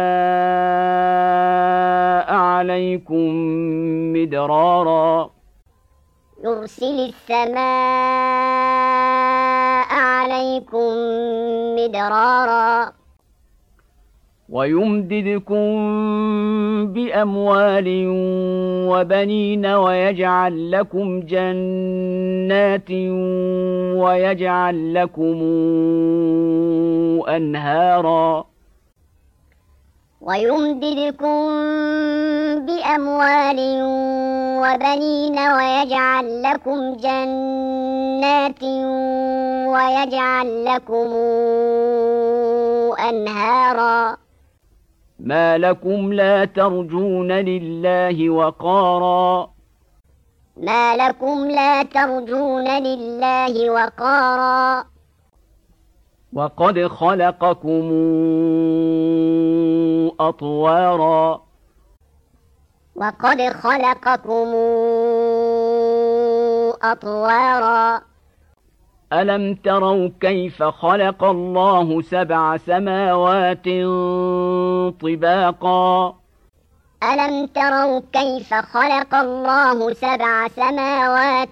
السماء عليكم مدرارا يرسل السماء عليكم مدرارا ويمددكم بأموال وبنين ويجعل لكم جنات ويجعل لكم أنهارا ويمددكم بأموال وبنين ويجعل لكم جنات ويجعل لكم أنهارا ما لكم لا ترجون لله وقارا ما لكم لا ترجون لله وقارا وقد خلقكم أطوارا وقد خلقكم أطوارا ألم تروا كيف خلق الله سبع سماوات طباقا ألم تروا كيف خلق الله سبع سماوات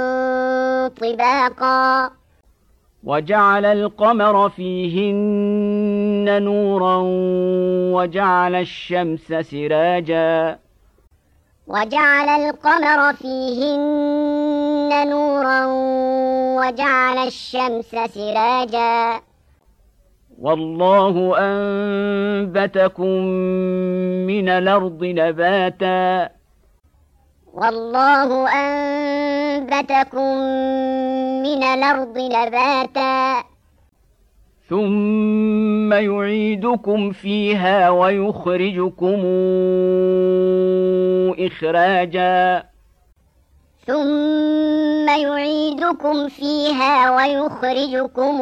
طباقا وجعل القمر فيهن نورا وجعل الشمس سراجا وجعل القمر فيهن نورا وجعل الشمس سراجا والله أنبتكم من الأرض نباتا والله أنبتكم من الأرض نباتا ثم يعيدكم فيها ويخرجكم إخراجا ثم يعيدكم فيها ويخرجكم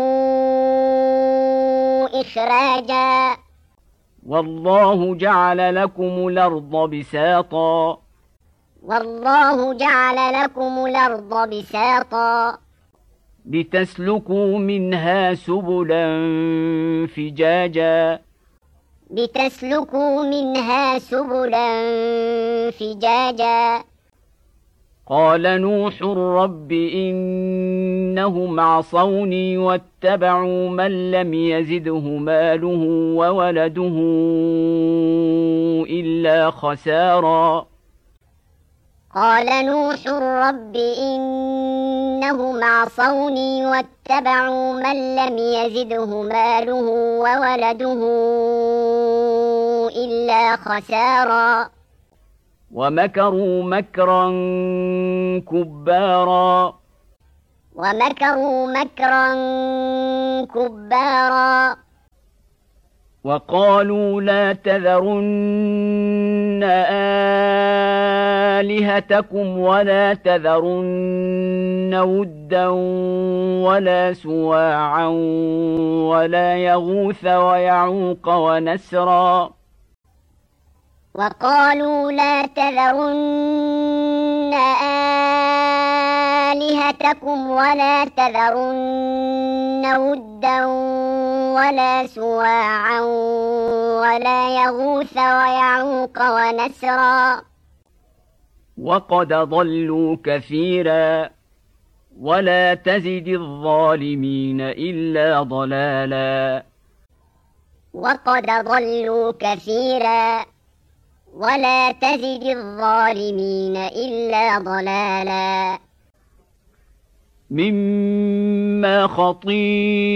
إخراجا والله جعل لكم الأرض بساطا والله جعل لكم الأرض بساطا لتسلكوا منها سبلا فجاجا لتسلكوا منها سبلا فجاجا قال نوح رب إنهم عصوني واتبعوا من لم يزده ماله وولده إلا خسارا قال نوح رب إنهم عصوني واتبعوا من لم يزده ماله وولده إلا خسارا ومكروا مكرا كبارا ومكروا مكرا كبارا وقالوا لا تذرن آلهتكم ولا تذرن ودا ولا سواعا ولا يغوث ويعوق ونسرا وقالوا لا تذرن آلهتكم ولا تذرن ودا ولا سواعا ولا يغوث ويعوق ونسرا وقد ضلوا كثيرا ولا تزد الظالمين إلا ضلالا وقد ضلوا كثيرا ولا تزد الظالمين إلا ضلالا مما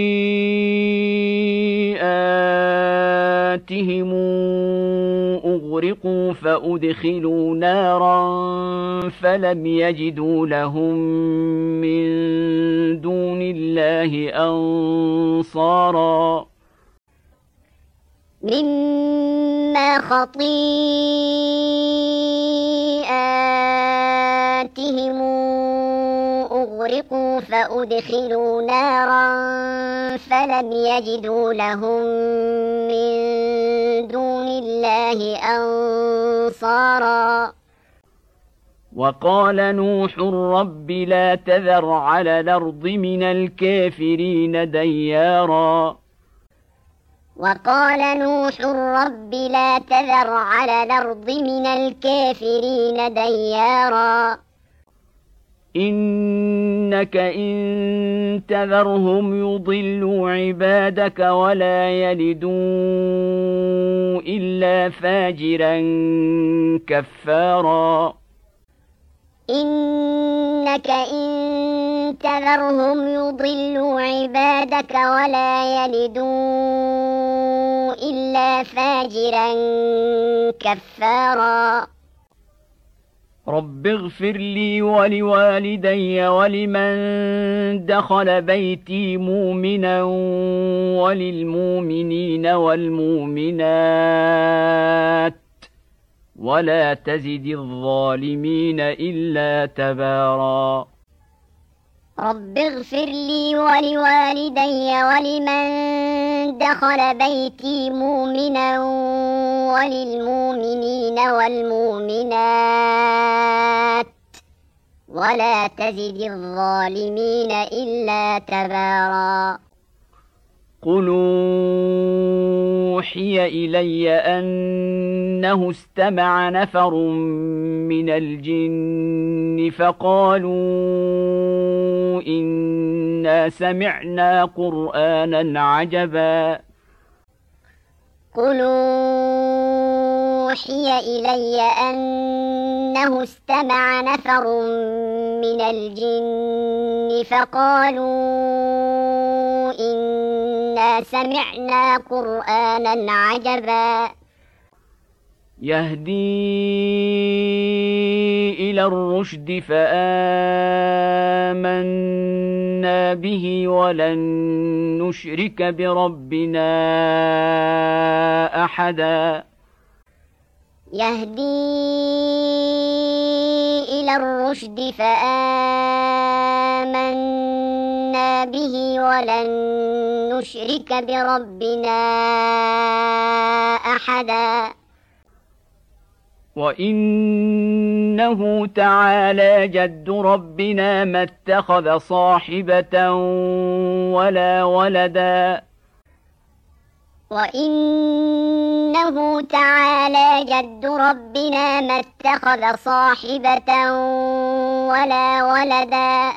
خطيئاتهم أغرقوا أغرقوا فأدخلوا نارا فلم يجدوا لهم من دون الله أنصارا مما خطيئاتهم أغرقوا فأدخلوا نارا فلم يجدوا لهم من دون الله أنصارا وقال نوح رب لا تذر على الأرض من الكافرين ديارا وقال نوح رب لا تذر على الأرض من الكافرين ديارا إنك إن تذرهم يضلوا عبادك ولا يلدوا إلا فاجرا كفارا إنك إن تذرهم يضلوا عبادك ولا يلدوا إلا فاجرا كفارا رب اغفر لي ولوالدي ولمن دخل بيتي مؤمنا وللمؤمنين والمؤمنات ولا تزد الظالمين إلا تبارا رب اغفر لي ولوالدي ولمن دخل بيتي مؤمنا وللمؤمنين والمؤمنات ولا تزد الظالمين إلا تبارا قل أوحي إلي أنه استمع نفر من الجن فقالوا إنا سمعنا قرآنا عجبا قل أوحي إلي أنه استمع نفر من الجن فقالوا إنا سمعنا قرآنا عجبا يهدي إلى الرشد فآمنا به ولن نشرك بربنا أحدا يهدي إلى الرشد فآمنا به ولن نشرك بربنا أحدا وإنه تعالى جد ربنا ما اتخذ صاحبة ولا ولدا وإنه تعالى جد ربنا ما اتخذ صاحبة ولا ولدا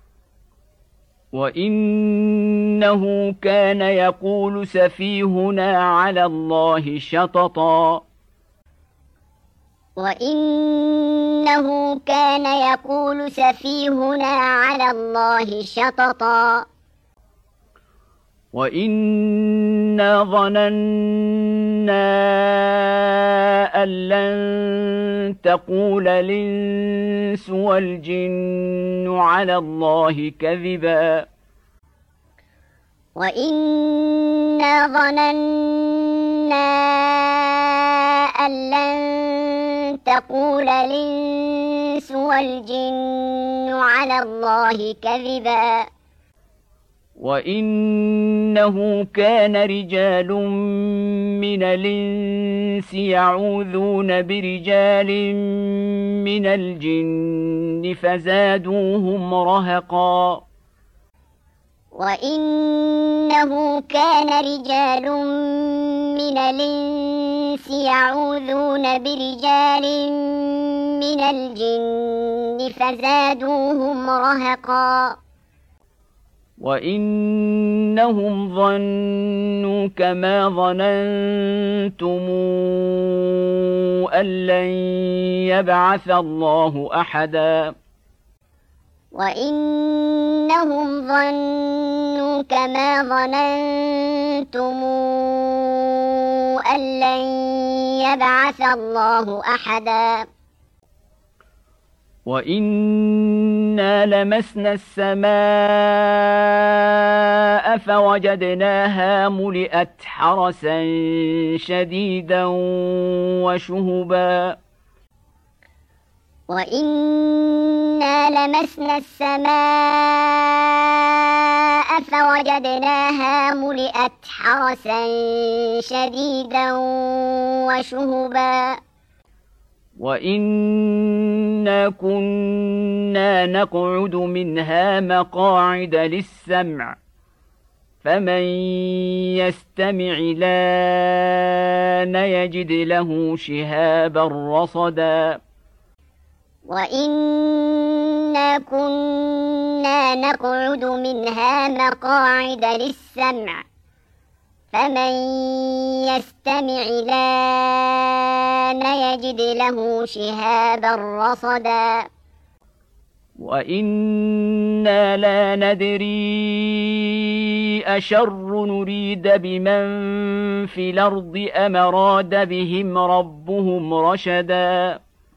وإنه كان يقول سفيهنا على الله شططا وإنه كان يقول سفيهنا على الله شططا وإنا ظننا أن لن تقول الإنس والجن على الله كذبا وإنا ظننا أن لن تقول الإنس والجن على الله كذبا وإنه كان رجال من الإنس يعوذون برجال من الجن فزادوهم رهقا وإنه كان رجال من الإنس يعوذون برجال من الجن فزادوهم رهقا وإنهم ظنوا كما ظننتم أن لن يبعث الله أحدا وإنهم ظنوا كما ظننتم أن لن يبعث الله أحدا وإنا لمسنا السماء فوجدناها ملئت حرسا شديدا وشهبا وإنا لمسنا السماء فوجدناها ملئت حرسا شديدا وشهبا وإنا كنا نقعد منها مقاعد للسمع فمن يستمع الآن يجد له شهابا رصدا وإنا كنا نقعد منها مقاعد للسمع فمن يستمع الآن يجد له شهابا رصدا وإنا لا ندري أشر نريد بمن في الأرض أم أراد بهم ربهم رشدا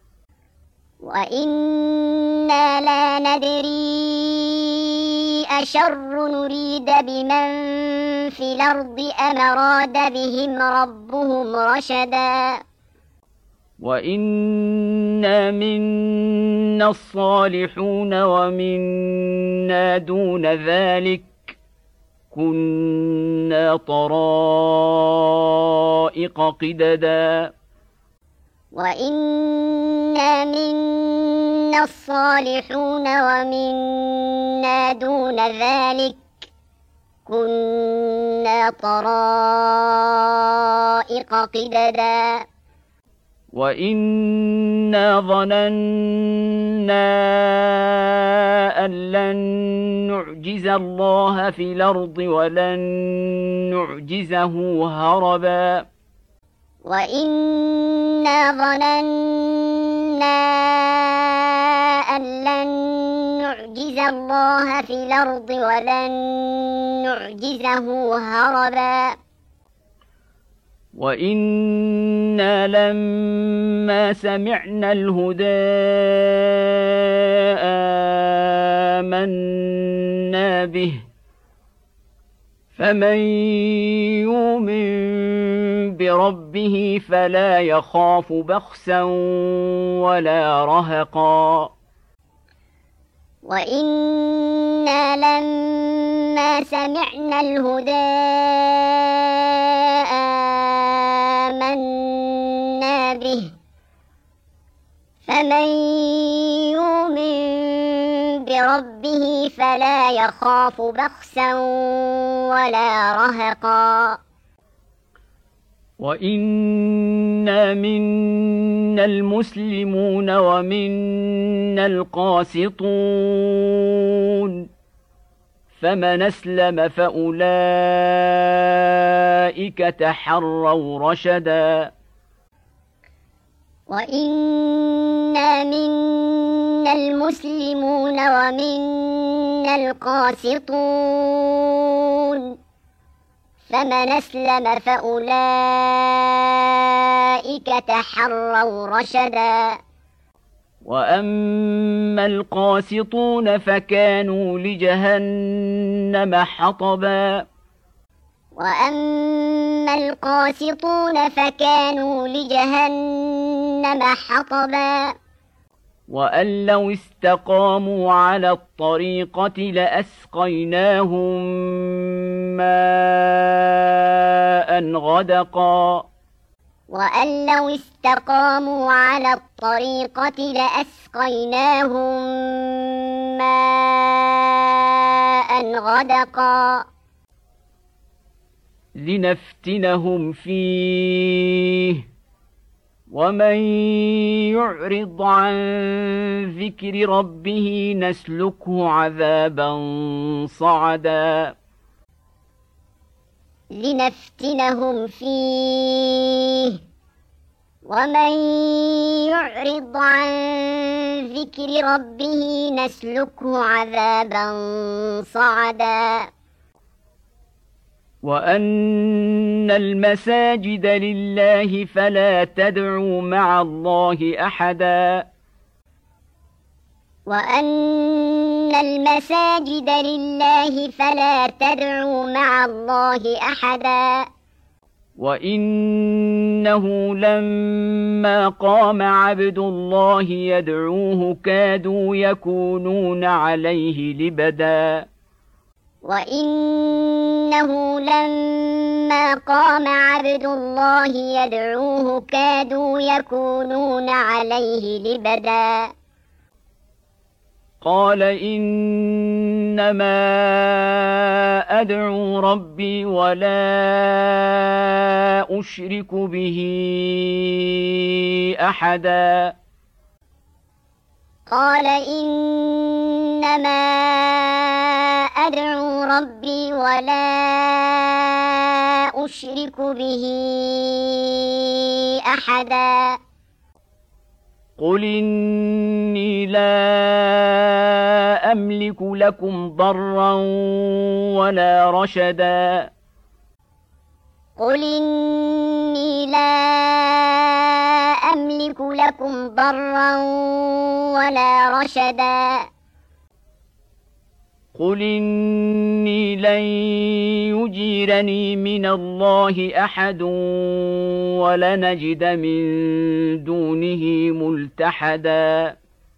وإنا لا ندري أشر نريد بمن في الأرض أم أراد بهم ربهم رشدا وإنا منا الصالحون ومنا دون ذلك كنا طرائق قددا وإنا منا الصالحون ومنا دون ذلك كنا طرائق قددا وإنا ظننا أن لن نعجز الله في الأرض ولن نعجزه هربا وإنا ظننا أن لن نعجز الله في الأرض ولن نعجزه هربا وإنا لما سمعنا الهدى آمنا به فمن يؤمن بربه فلا يخاف بخسا ولا رهقا وإنا لما سمعنا الهدى آمنا به فمن يؤمن بربه فلا يخاف بخسا ولا رهقا وإنا منا المسلمون ومنا القاسطون فمن أسلم فأولئك تحروا رشدا وإنا منا المسلمون ومنا القاسطون فمن أسلم فأولئك تحروا رشدا وأما القاسطون فكانوا لجهنم حطبا وأما القاسطون فكانوا لجهنم حطبا وأن لو استقاموا على الطريقة لأسقيناهم ماء غدقا وأن لو استقاموا على الطريقة لأسقيناهم ماء غدقا لنفتنهم فيه ومن يعرض عن ذكر ربه نسلكه عذابا صعدا لنفتنهم فيه ومن يعرض عن ذكر ربه نسلكه عذابا صعدا وأن المساجد لله فلا تدعوا مع الله أحدا وأن المساجد لله فلا تدعوا مع الله أحدا وإنه لما قام عبد الله يدعوه كادوا يكونون عليه لبدا وإنه لما قام عبد الله يدعوه كادوا يكونون عليه لبدا قال إنما أدعو ربي ولا أشرك به أحدا قال إنما أدعو ربي ولا أشرك به أحدا قل إني لا أملك لكم ضرا ولا رشدا قل إني لا أملك لكم ضرا ولا رشدا قل إني لن يجيرني من الله أحد ولنجد من دونه ملتحدا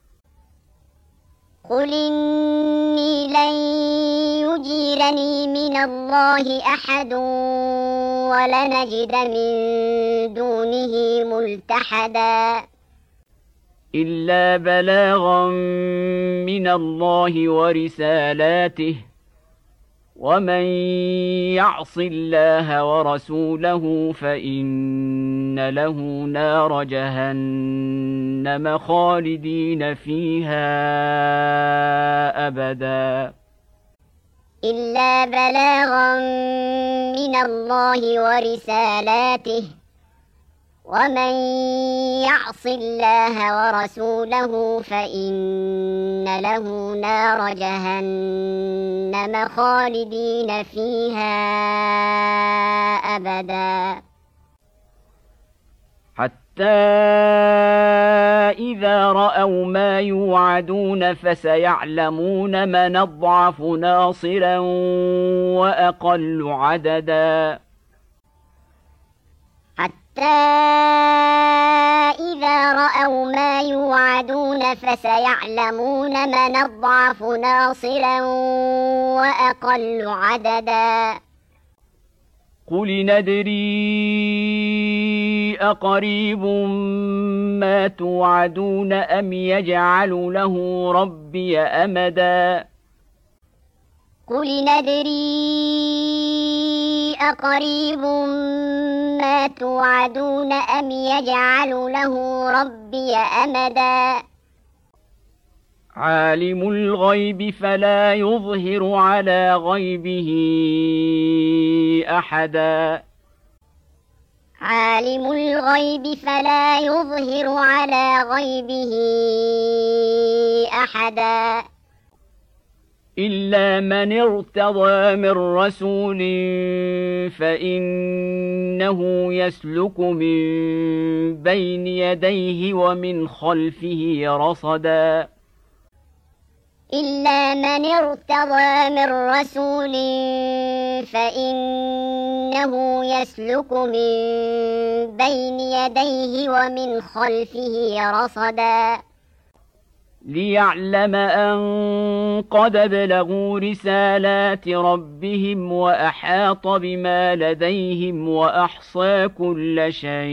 قل إني لن يجيرني من الله أحد ولنجد من دونه ملتحدا إلا بلاغا من الله ورسالاته ومن يعص الله ورسوله فإن له نار جهنم خالدين فيها أبدا إلا بلاغا من الله ورسالاته ومن يعص الله ورسوله فإن له نار جهنم خالدين فيها أبدا حتى إذا رأوا ما يوعدون فسيعلمون من أضعف ناصرا وأقل عددا حتى إذا رأوا ما يوعدون فسيعلمون من أضعف ناصرا وأقل عددا قل ندري أقريب ما توعدون أم يجعل له ربي أمدا قل ندري أقريب ما توعدون أم يجعل له ربي أمدا عالم الغيب فلا يظهر على غيبه أحدا عالم الغيب فلا يظهر على غيبه أحدا إلا من ارتضى من رسول فإنه يسلك من بين يديه ومن خلفه رصدا إلا من ارتضى من رسول فإنه يسلك من بين يديه ومن خلفه رصدا ليعلم أن قد بلغوا رسالات ربهم وأحاط بما لديهم وأحصى كل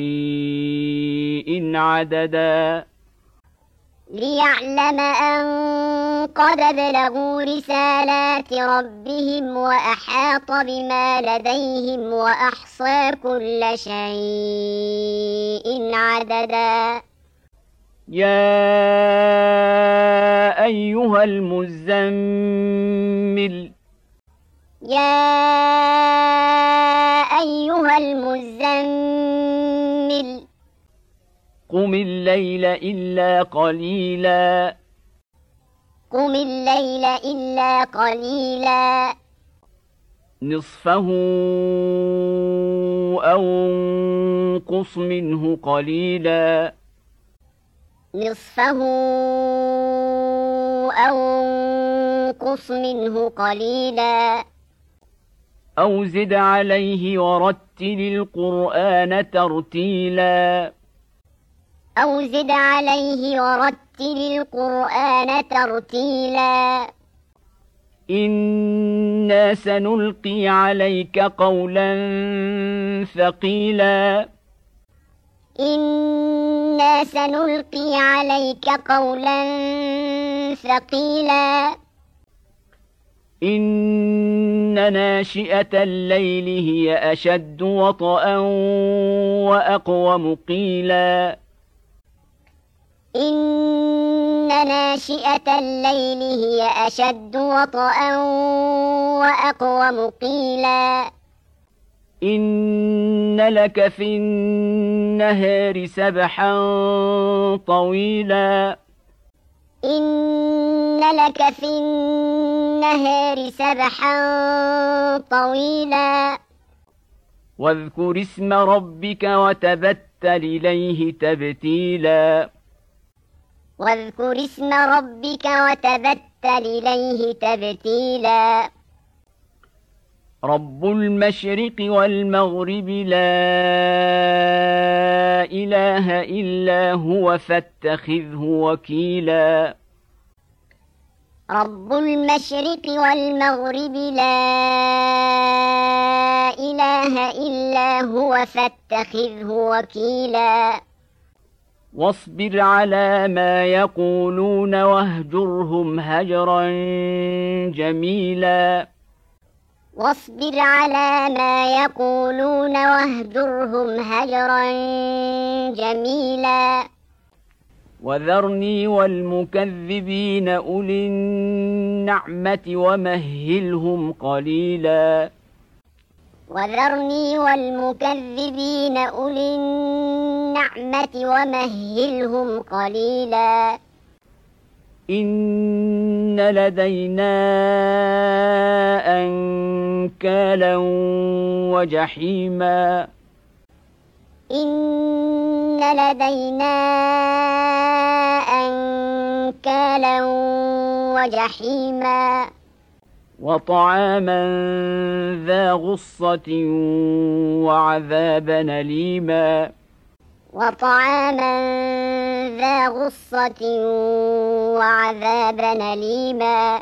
شيء عددا ليعلم أن قد بلغوا رسالات ربهم وأحاط بما لديهم وأحصى كل شيء عددا يا أيها المزمل يا أيها المزمل قم الليل إلا قليلا قم الليل إلا قليلا نصفه أو انقص منه قليلا نصفه أو انقص منه قليلا أو زد عليه ورتل القرآن ترتيلا أو زد عليه ورتل القرآن ترتيلا إنا سنلقي عليك قولا ثقيلا إنا سنلقي عليك قولا ثقيلا إن ناشئة الليل هي أشد وطئا وأقوم قيلا إن ناشئة الليل هي أشد وطئا وأقوم قيلا إن لك في النهار سبحا طويلا إن لك في النهار سبحا طويلا واذكر اسم ربك وتبتل إليه تبتيلا واذكر اسم ربك وتبتل إليه تبتيلا رب المشرق والمغرب لا إله إلا هو فاتخذه وكيلا رب المشرق والمغرب لا إله إلا هو فاتخذه وكيلا واصبر على ما يقولون واهجرهم هجرا جميلا واصبر على ما يقولون واهجرهم هجرا جميلا وذرني والمكذبين أولي النعمة ومهلهم قليلا وذرني والمكذبين أولي النعمة ومهلهم قليلا إن لدينا أنكالا وجحيما إن لدينا أنكالا وجحيما وطعاما ذا غصة وعذابا أليما وطعاما ذا غصة وعذابا أليما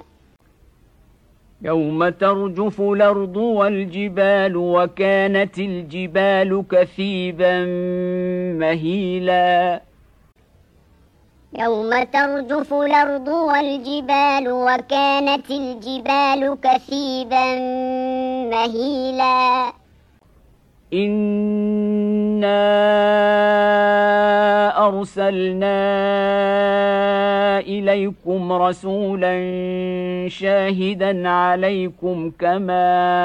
يوم ترجف الأرض والجبال وكانت الجبال كثيبا مهيلا يوم ترجف الأرض والجبال وكانت الجبال كثيبا مهيلا إنا أرسلنا إليكم رسولا شاهدا عليكم كما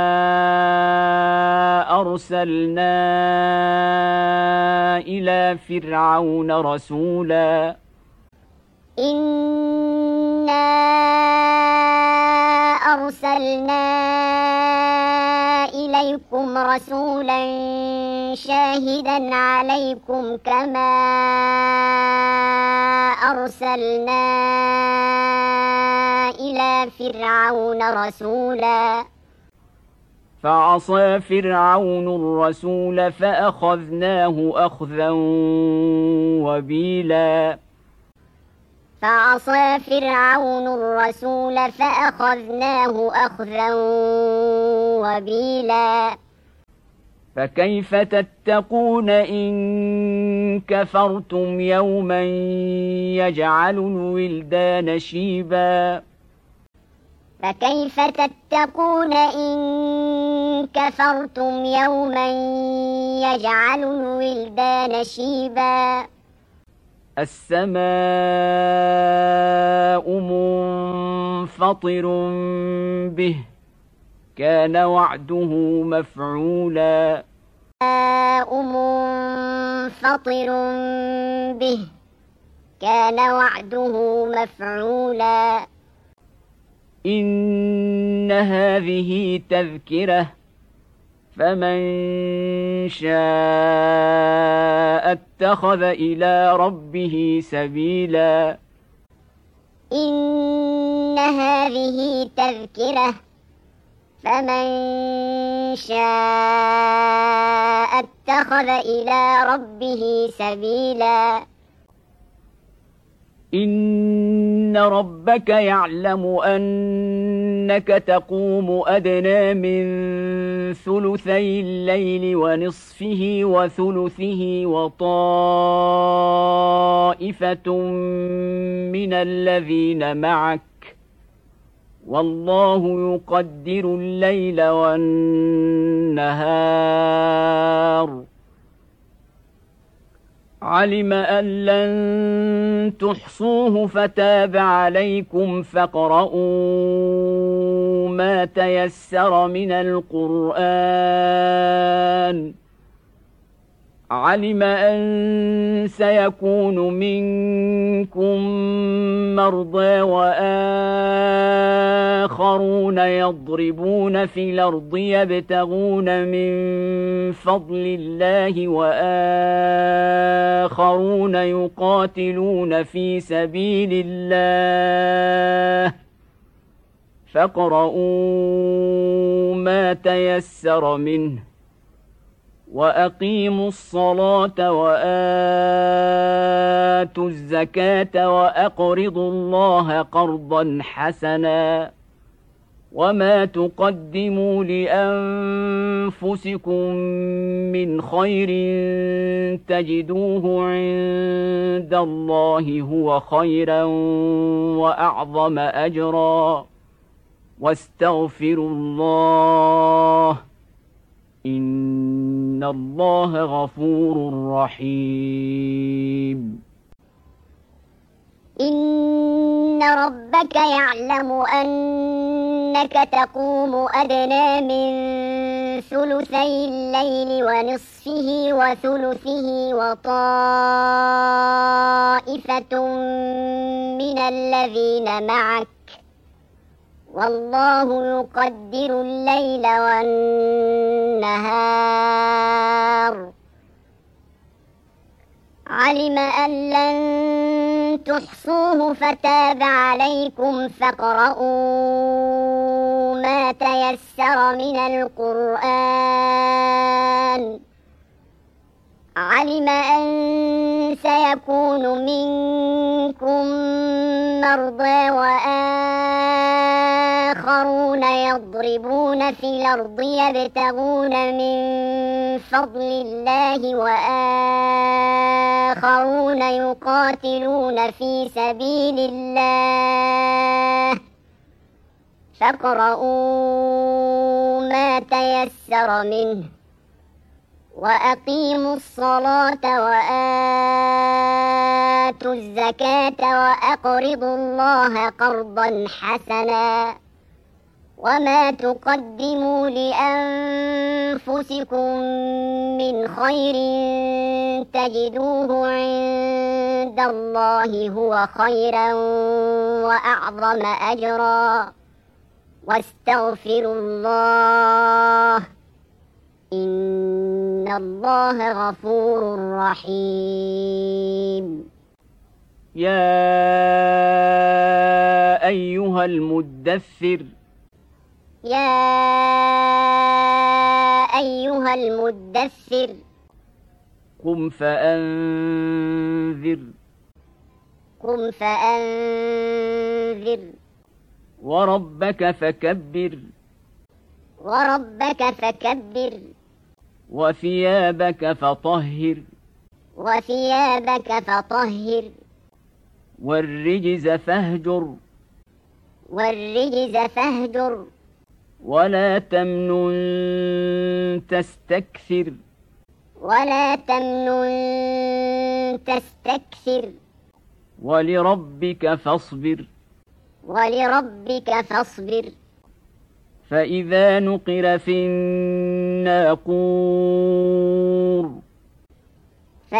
أرسلنا إلى فرعون رسولا إنا أرسلنا إليكم رسولا شاهدا عليكم كما أرسلنا إلى فرعون رسولا فعصى فرعون الرسول فأخذناه أخذا وبيلا فعصى فرعون الرسول فأخذناه أخذا وبيلا فكيف تتقون إن كفرتم يوما يجعل الولدان شيبا فكيف تتقون إن كفرتم يوما يجعل الولدان شيبا السماء منفطر به كان وعده مفعولا السماء منفطر به كان وعده مفعولا إن هذه تذكرة فمن شاء اتخذ إلى ربه سبيلا إن هذه تذكرة فمن شاء اتخذ إلى ربه سبيلا إن ربك يعلم أنك تقوم أدنى من ثلثي الليل ونصفه وثلثه وطائفة من الذين معك والله يقدر الليل والنهار علم أن لن تحصوه فتاب عليكم فاقرؤوا ما تيسر من القرآن علم أن سيكون منكم مرضى وآخرون يضربون في الأرض يبتغون من فضل الله وآخرون يقاتلون في سبيل الله فاقرؤوا ما تيسر منه وأقيموا الصلاة وآتوا الزكاة وأقرضوا الله قرضا حسنا وما تقدموا لأنفسكم من خير تجدوه عند الله هو خيرا وأعظم أجرا واستغفروا الله إن الله غفور رحيم إن ربك يعلم أنك تقوم أدنى من ثلثي الليل ونصفه وثلثه وطائفة من الذين معك والله يقدر الليل والنهار علم أن لن تحصوه فتاب عليكم فاقرؤوا ما تيسر من القرآن علم أن سيكون منكم مرضى وآخرون يضربون في الأرض يبتغون من فضل الله وآخرون يقاتلون في سبيل الله فاقرؤوا ما تيسر منه وأقيموا الصلاة وآتوا الزكاة وأقرضوا الله قرضا حسنا وما تقدموا لأنفسكم من خير تجدوه عند الله هو خيرا وأعظم أجرا واستغفروا الله إن الله غفور رحيم يا أيها المدثر يا أيها المدثر قم فأنذر قم فأنذر وربك فكبر وربك فكبر وثيابك فطهر وثيابك فطهر والرجز فاهجر والرجز فاهجر ولا تمنن تستكثر ولا تمنن تستكثر ولربك فاصبر ولربك فاصبر فإذا نقر في الناقور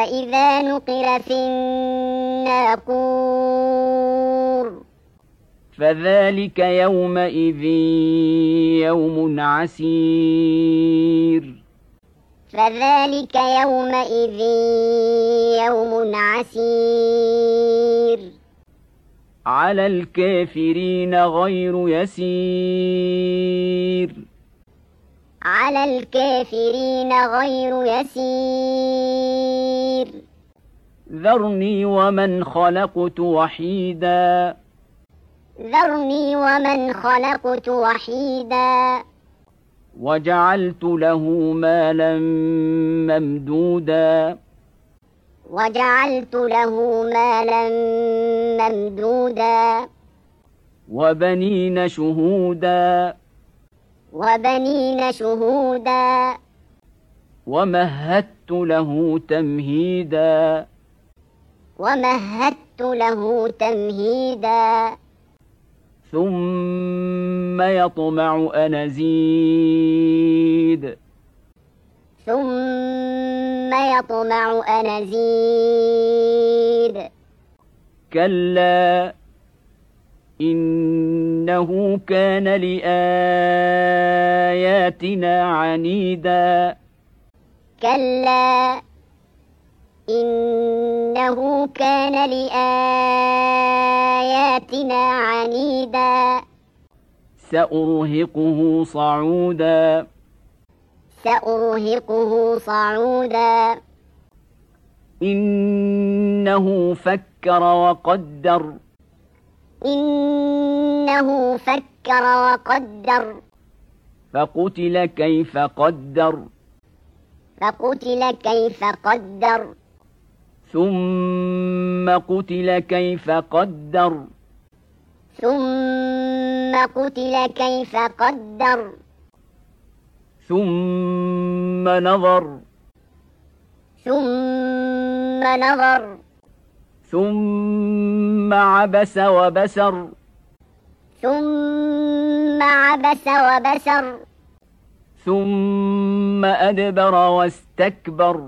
فإذا نقر في الناقور فذلك يومئذ يوم عسير فذلك يومئذ يوم عسير على الكافرين غير يسير على الكافرين غير يسير ذرني ومن خلقت وحيدا ذرني ومن خلقت وحيدا وجعلت له مالا ممدودا وجعلت له مالا ممدودا وبنين شهودا وبنين شهودا ومهدت له تمهيدا ومهدت له تمهيدا ثم يطمع أن أزيد ثم يطمع أن أزيد كلا إنه كان لآياتنا عنيدا كلا إنه كان لآياتنا عنيدا سأرهقه صعودا سأرهقه صعودا إنه فكر وقدر إنه فكر وقدر فقتل كيف قدر فقتل كيف قدر ثم قتل كيف قدر ثم قتل كيف قدر ثم نظر ثم نظر ثم عبس وبسر ثم عبس وبسر ثم أدبر واستكبر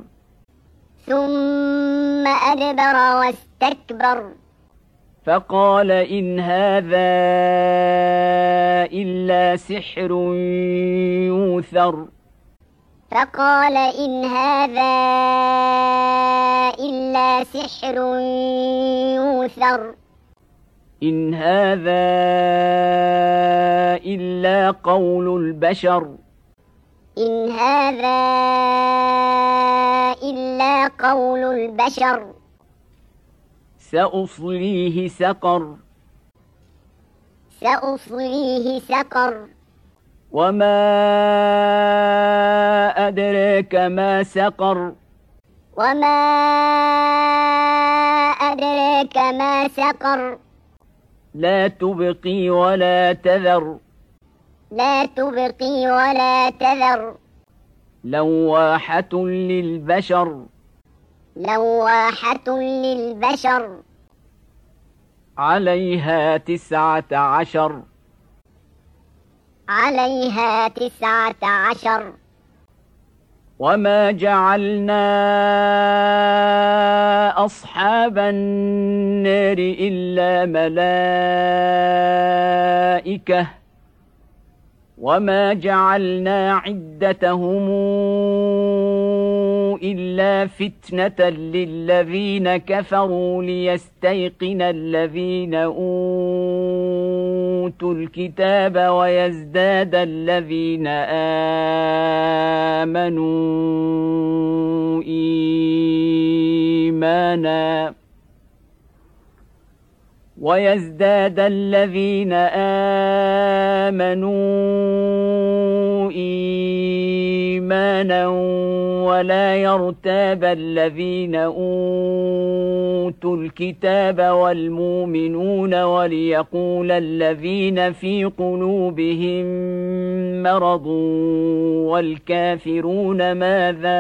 ثم أدبر واستكبر فقال إن هذا إلا سحر يوثر فقال إن هذا إلا سحر يوثر إن هذا إلا قول البشر إن هذا إلا قول البشر سأصليه سقر سأصليه سقر وما أدراك ما سقر وما أدراك ما سقر لا تبقي ولا تذر لا تبقي ولا تذر لواحة للبشر لواحة للبشر عليها تسعة عشر عليها تسعة عشر وما جعلنا أصحاب النار إلا ملائكة وما جعلنا عدتهم إلا فتنة للذين كفروا ليستيقن الذين أوتوا الكتاب ويزداد الذين آمنوا إيمانا ويزداد الذين آمنوا إيمانا ولا يرتاب الذين أوتوا الكتاب والمؤمنون وليقول الذين في قلوبهم مرض والكافرون ماذا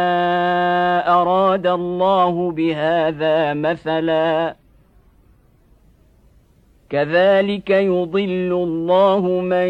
أراد الله بهذا مثلا كذلك يضل الله من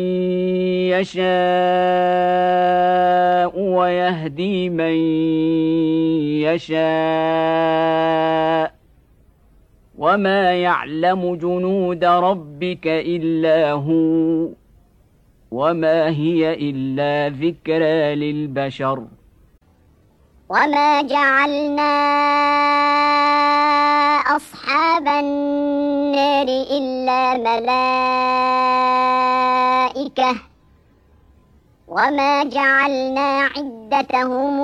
يشاء ويهدي من يشاء وما يعلم جنود ربك إلا هو وما هي إلا ذكرى للبشر وما جعلنا أصحاب النار إلا ملائكة وما جعلنا عدتهم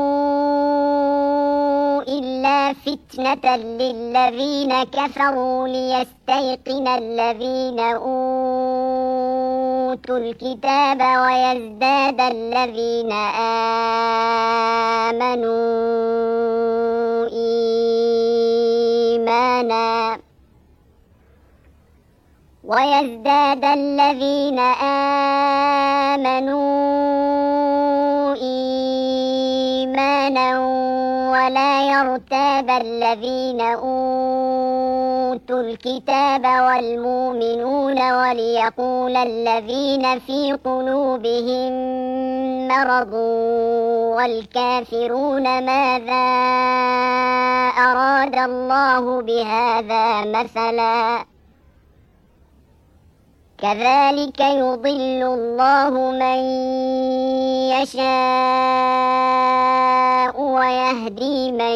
إلا فتنة للذين كفروا ليستيقن الذين أوتوا الكتاب ويزداد الذين آمنوا إيمانا ويزداد الذين آمنوا إيمانا ولا يرتاب الذين أوتوا الكتاب والمؤمنون وليقول الذين في قلوبهم مرض والكافرون ماذا أراد الله بهذا مثلا كذلك يضل الله من يشاء ويهدي من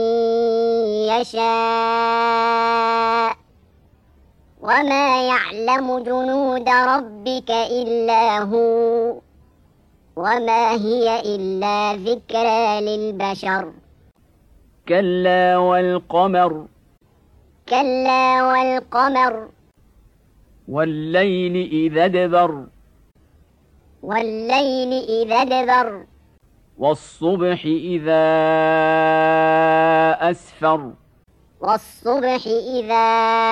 يشاء وما يعلم جنود ربك إلا هو وما هي إلا ذكرى للبشر كلا والقمر كلا والقمر والليل إذا ادبر والليل إذا ادبر والصبح إذا أسفر والصبح إذا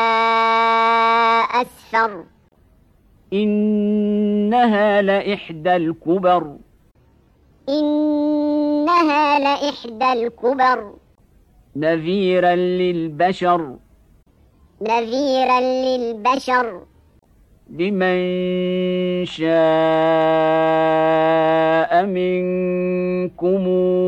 أسفر إنها لإحدى الكبر إنها لإحدى الكبر نذيرا للبشر نذيرا للبشر لمن شاء منكم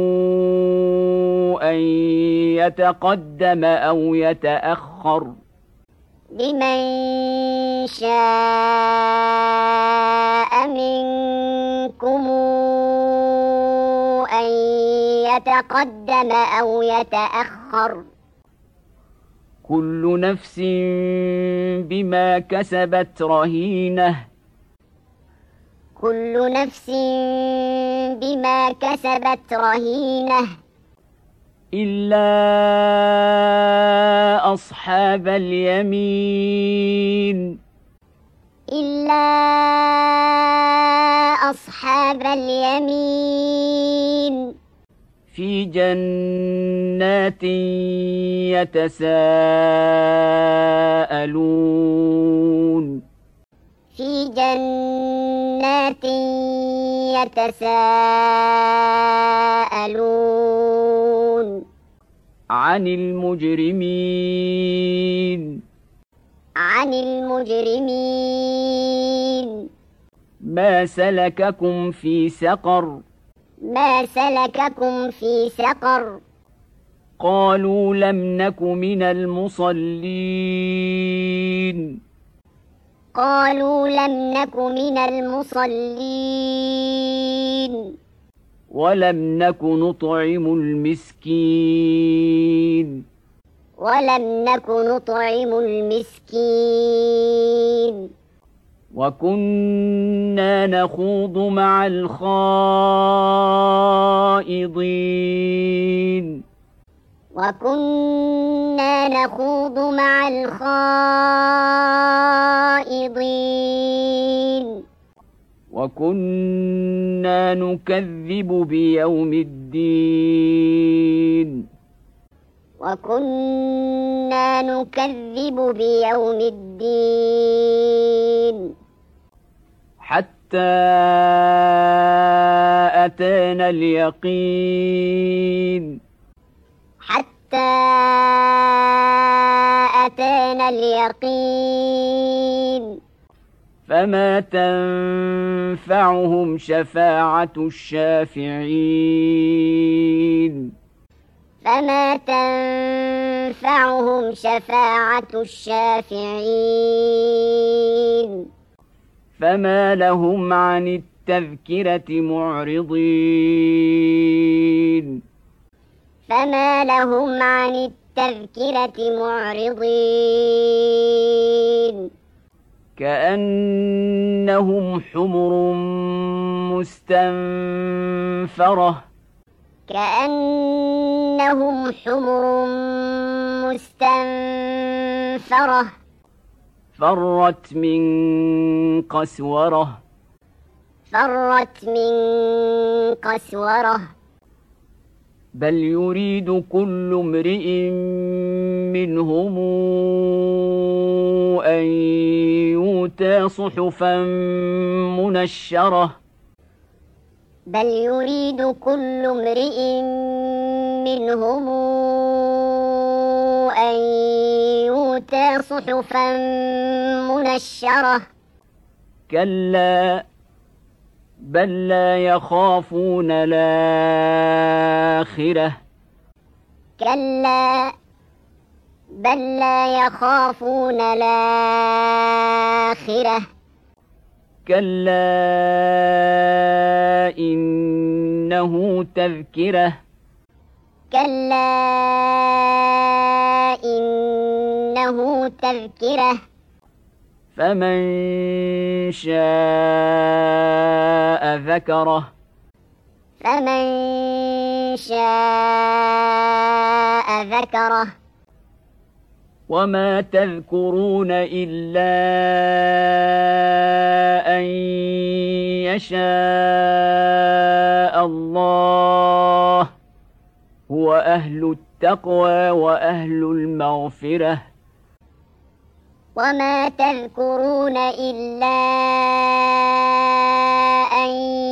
أن يتقدم أو يتأخر لمن شاء منكم أن يتقدم أو يتأخر كل نفس بما كسبت رهينة كل نفس بما كسبت رهينة إلا أصحاب اليمين إلا أصحاب اليمين في جنات يتساءلون في جنات يتساءلون عن المجرمين عن المجرمين ما سلككم في سقر ما سلككم في سقر قالوا لم نك من المصلين قالوا لم نك من المصلين ولم نك نطعم المسكين ولم نك نطعم المسكين وكنا نخوض مع الخائضين وكنا نخوض مع الخائضين وكنا نكذب بيوم الدين وكنا نكذب بيوم الدين حتى أتانا اليقين حتى أتانا اليقين فما تنفعهم شفاعة الشافعين فما تنفعهم تنفعهم شفاعة الشافعين فما لهم عن التذكرة معرضين فما لهم عن التذكرة معرضين كأنهم حمر مستنفرة كأنهم حمر مستنفرة فرت من قسورة فرت من قسورة بل يريد كل امرئ منهم أن يؤتى صحفا منشرة بل يريد كل امرئ منهم أن يؤتى صحفا منشرة كلا بل لا يخافون الآخرة كلا بل لا يخافون الآخرة كلا إنه تذكرة كلا إنه تذكرة فمن شاء ذكره فمن شاء ذكره وما تذكرون إلا أن يشاء الله هو أهل التقوى وأهل المغفرة وما تذكرون إلا أن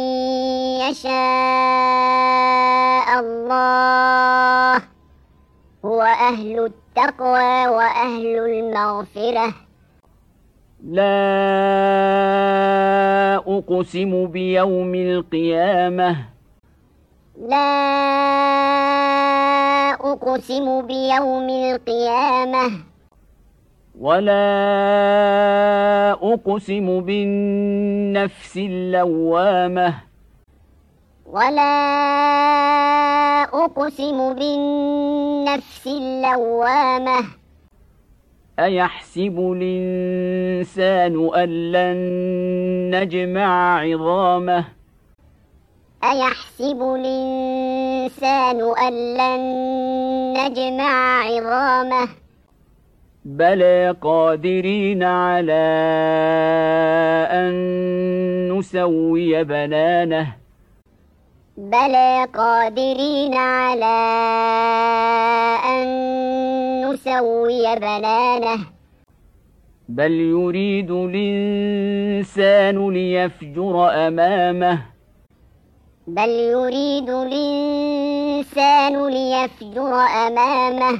يشاء الله هو أهل التقوى وأهل المغفرة لا أقسم بيوم القيامة لا أقسم بيوم القيامة ولا أقسم بالنفس اللوامة ولا أقسم بالنفس اللوامة أيحسب الإنسان أن لن نجمع عظامه أيحسب الإنسان أن لن نجمع عظامه بلى قادرين على أن نسوي بنانه بلى قادرين على أن نسوي بنانه بل يريد الإنسان ليفجر أمامه بل يريد الإنسان ليفجر أمامه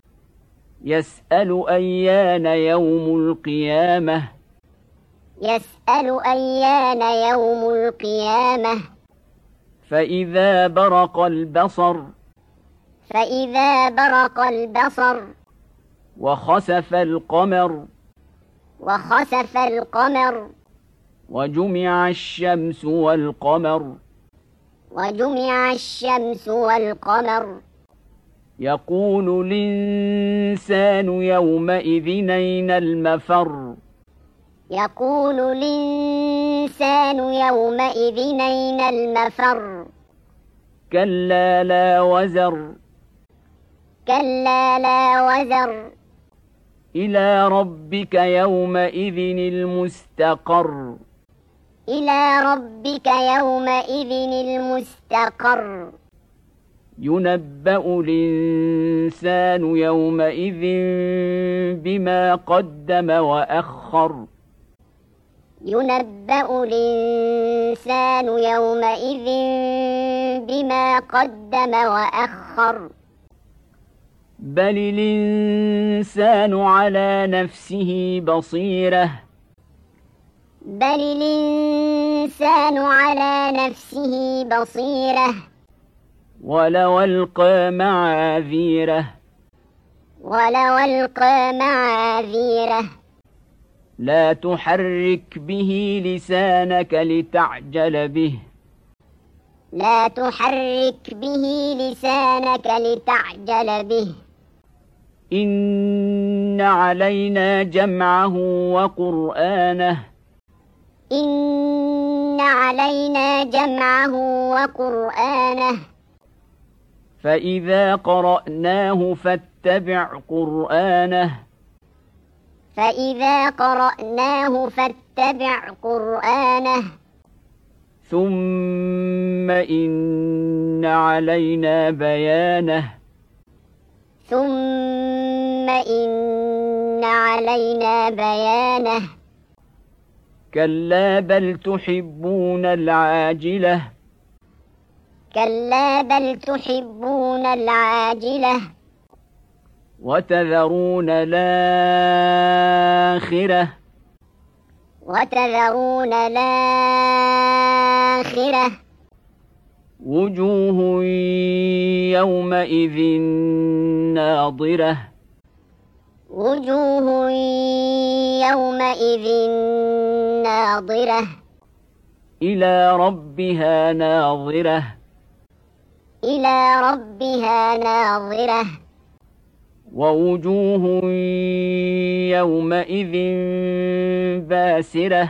يسأل أيان يوم القيامة يسأل أيان يوم القيامة فإذا برق البصر فإذا برق البصر وخسف القمر وخسف القمر وجمع الشمس والقمر وجمع الشمس والقمر يقول الإنسان يومئذ أين المفر يقول الإنسان يومئذ أين المفر كلا لا وزر كلا لا وزر إلى ربك يومئذ المستقر إلى ربك يومئذ المستقر ينبأ الإنسان يومئذ بما قدم وأخر ينبأ الإنسان يومئذ بما قدم وأخر بل الإنسان على نفسه بصيرة بل الإنسان على نفسه بصيرة ولو ألقى معاذيره ولو ألقى معاذيره لا تحرك به لسانك لتعجل به لا تحرك به لسانك لتعجل به إن علينا جمعه وقرآنه إن علينا جمعه وقرآنه فإذا قرأناه فاتبع قرآنه فإذا قرأناه فاتبع قرآنه ثم إن علينا بيانه ثم إن علينا بيانه كلا بل تحبون العاجلة كلا بل تحبون العاجلة وتذرون الآخرة وتذرون الآخرة وجوه يومئذ ناضرة وجوه يومئذ ناظرة إلى ربها ناظرة إلى ربها ناظرة ووجوه يومئذ باسرة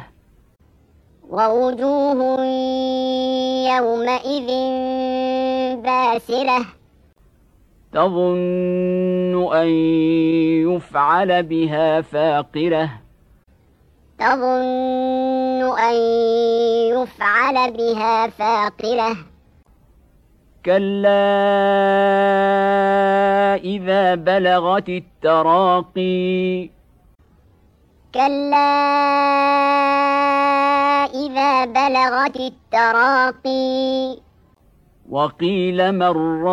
ووجوه يومئذ باسرة تظن أن يفعل بها فاقرة تظن أن يفعل بها فاقرة كلا إذا بلغت التراقي كلا إذا بلغت التراقي وقيل من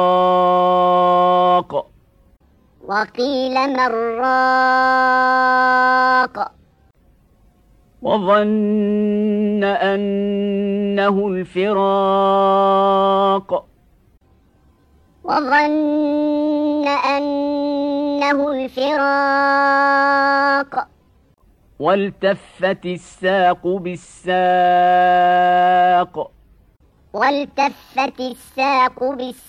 راق وقيل من راق وظن أنه الفراق وظن أنه الفراق والتفت الساق بالساق والتفت الساق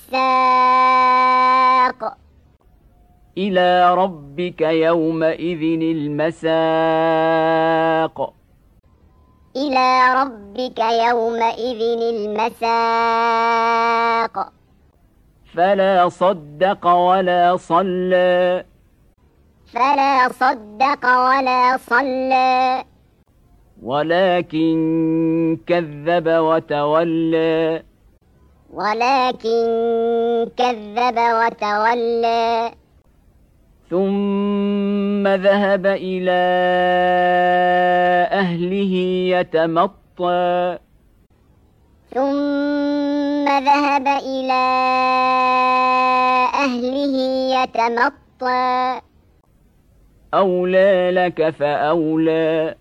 بالساق إلى ربك يومئذ المساق إلى ربك يومئذ المساق فلا صدق ولا صلى فلا صدق ولا صلى ولكن كذب وتولى ولكن كذب وتولى ثم ذهب إلى أهله يتمطى ثم ذهب إلى أهله يتمطى أولى لك فأولى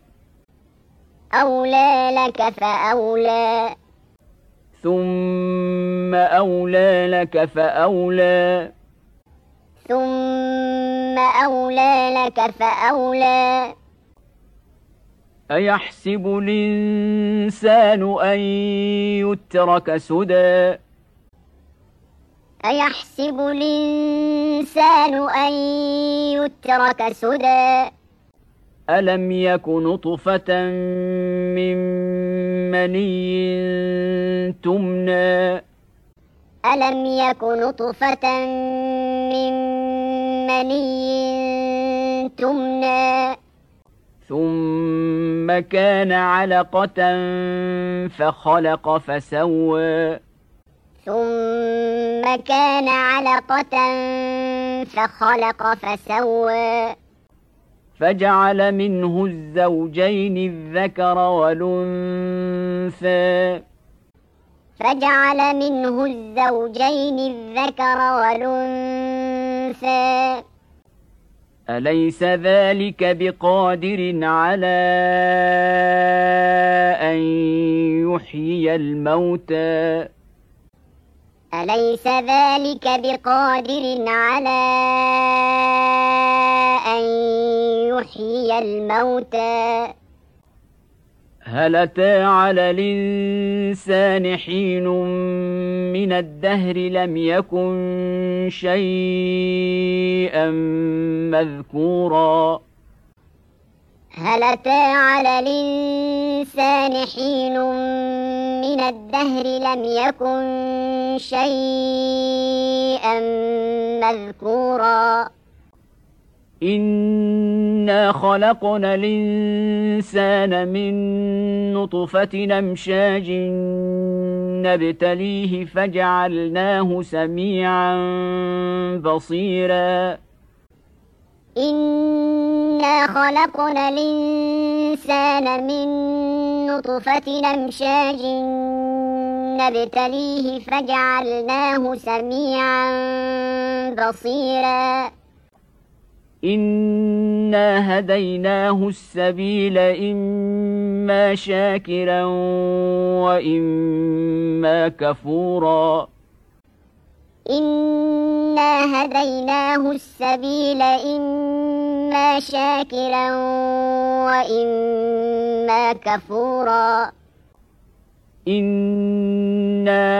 أولى لك فأولى ثم أولى لك فأولى ثم أولى لك فأولى أيحسب الإنسان أن يترك سدى أيحسب الإنسان أن يترك سدى ألم يك نطفة من مني تمنى ألم يك نطفة من مني تمنى ثم كان علقة فخلق فسوى ثم كان علقة فخلق فسوى فجعل منه الزوجين الذكر والأنثى فجعل منه الزوجين الذكر والأنثى أليس ذلك بقادر على أن يحيي الموتى أليس ذلك بقادر على أن يحيي الموتى هل أتى على الإنسان حين من الدهر لم يكن شيئا مذكورا هل أتى على الإنسان حين من الدهر لم يكن شيئا مذكورا إنا خلقنا الإنسان من نطفة أمشاج نبتليه فجعلناه سميعا بصيرا إنا خلقنا الإنسان من نطفة أمشاج نبتليه فجعلناه سميعا بصيرا إنا هديناه السبيل إما شاكرا وإما كفورا إنا هديناه السبيل إما شاكرا وإما كفورا إنا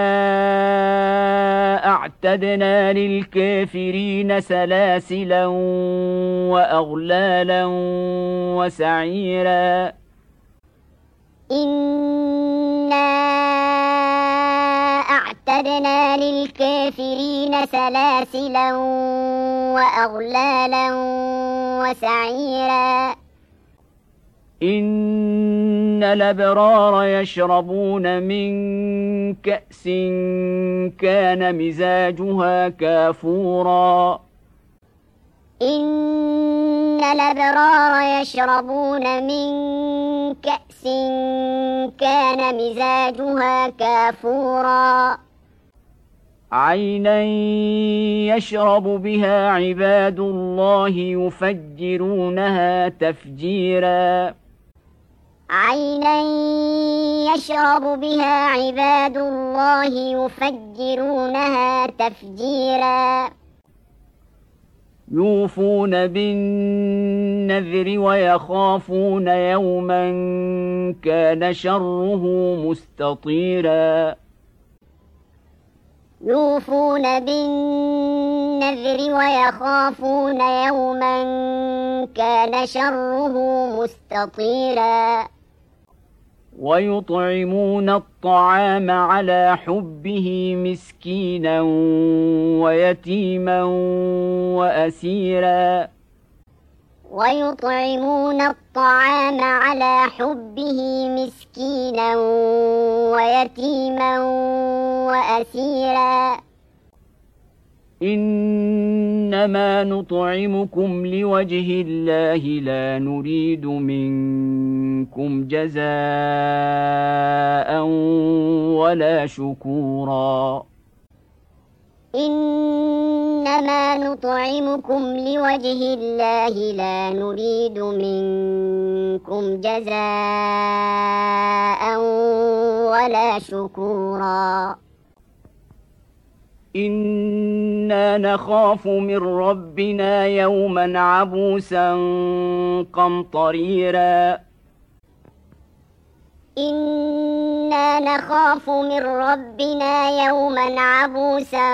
أعتدنا للكافرين سلاسلا وأغلالا وسعيرا إنا أعتدنا للكافرين سلاسلا وأغلالا وسعيرا إن الأبرار يشربون من كأس كان مزاجها كافورا إن الأبرار يشربون من كأس كان مزاجها كافورا عينا يشرب بها عباد الله يفجرونها تفجيرا عينا يشرب بها عباد الله يفجرونها تفجيرا يوفون بالنذر ويخافون يوما كان شره مستطيرا يوفون بالنذر ويخافون يوما كان شره مستطيرا ويطعمون الطعام على حبه مسكينا ويتيما وأسيرا ويطعمون الطعام على حبه مسكينا ويتيما وأسيرا إنما نطعمكم لوجه الله لا نريد منكم جزاء ولا شكورا إنما نطعمكم لوجه الله لا نريد منكم جزاء ولا شكورا إنا نخاف من ربنا يوما عبوسا قمطريرا إنا نخاف من ربنا يوما عبوسا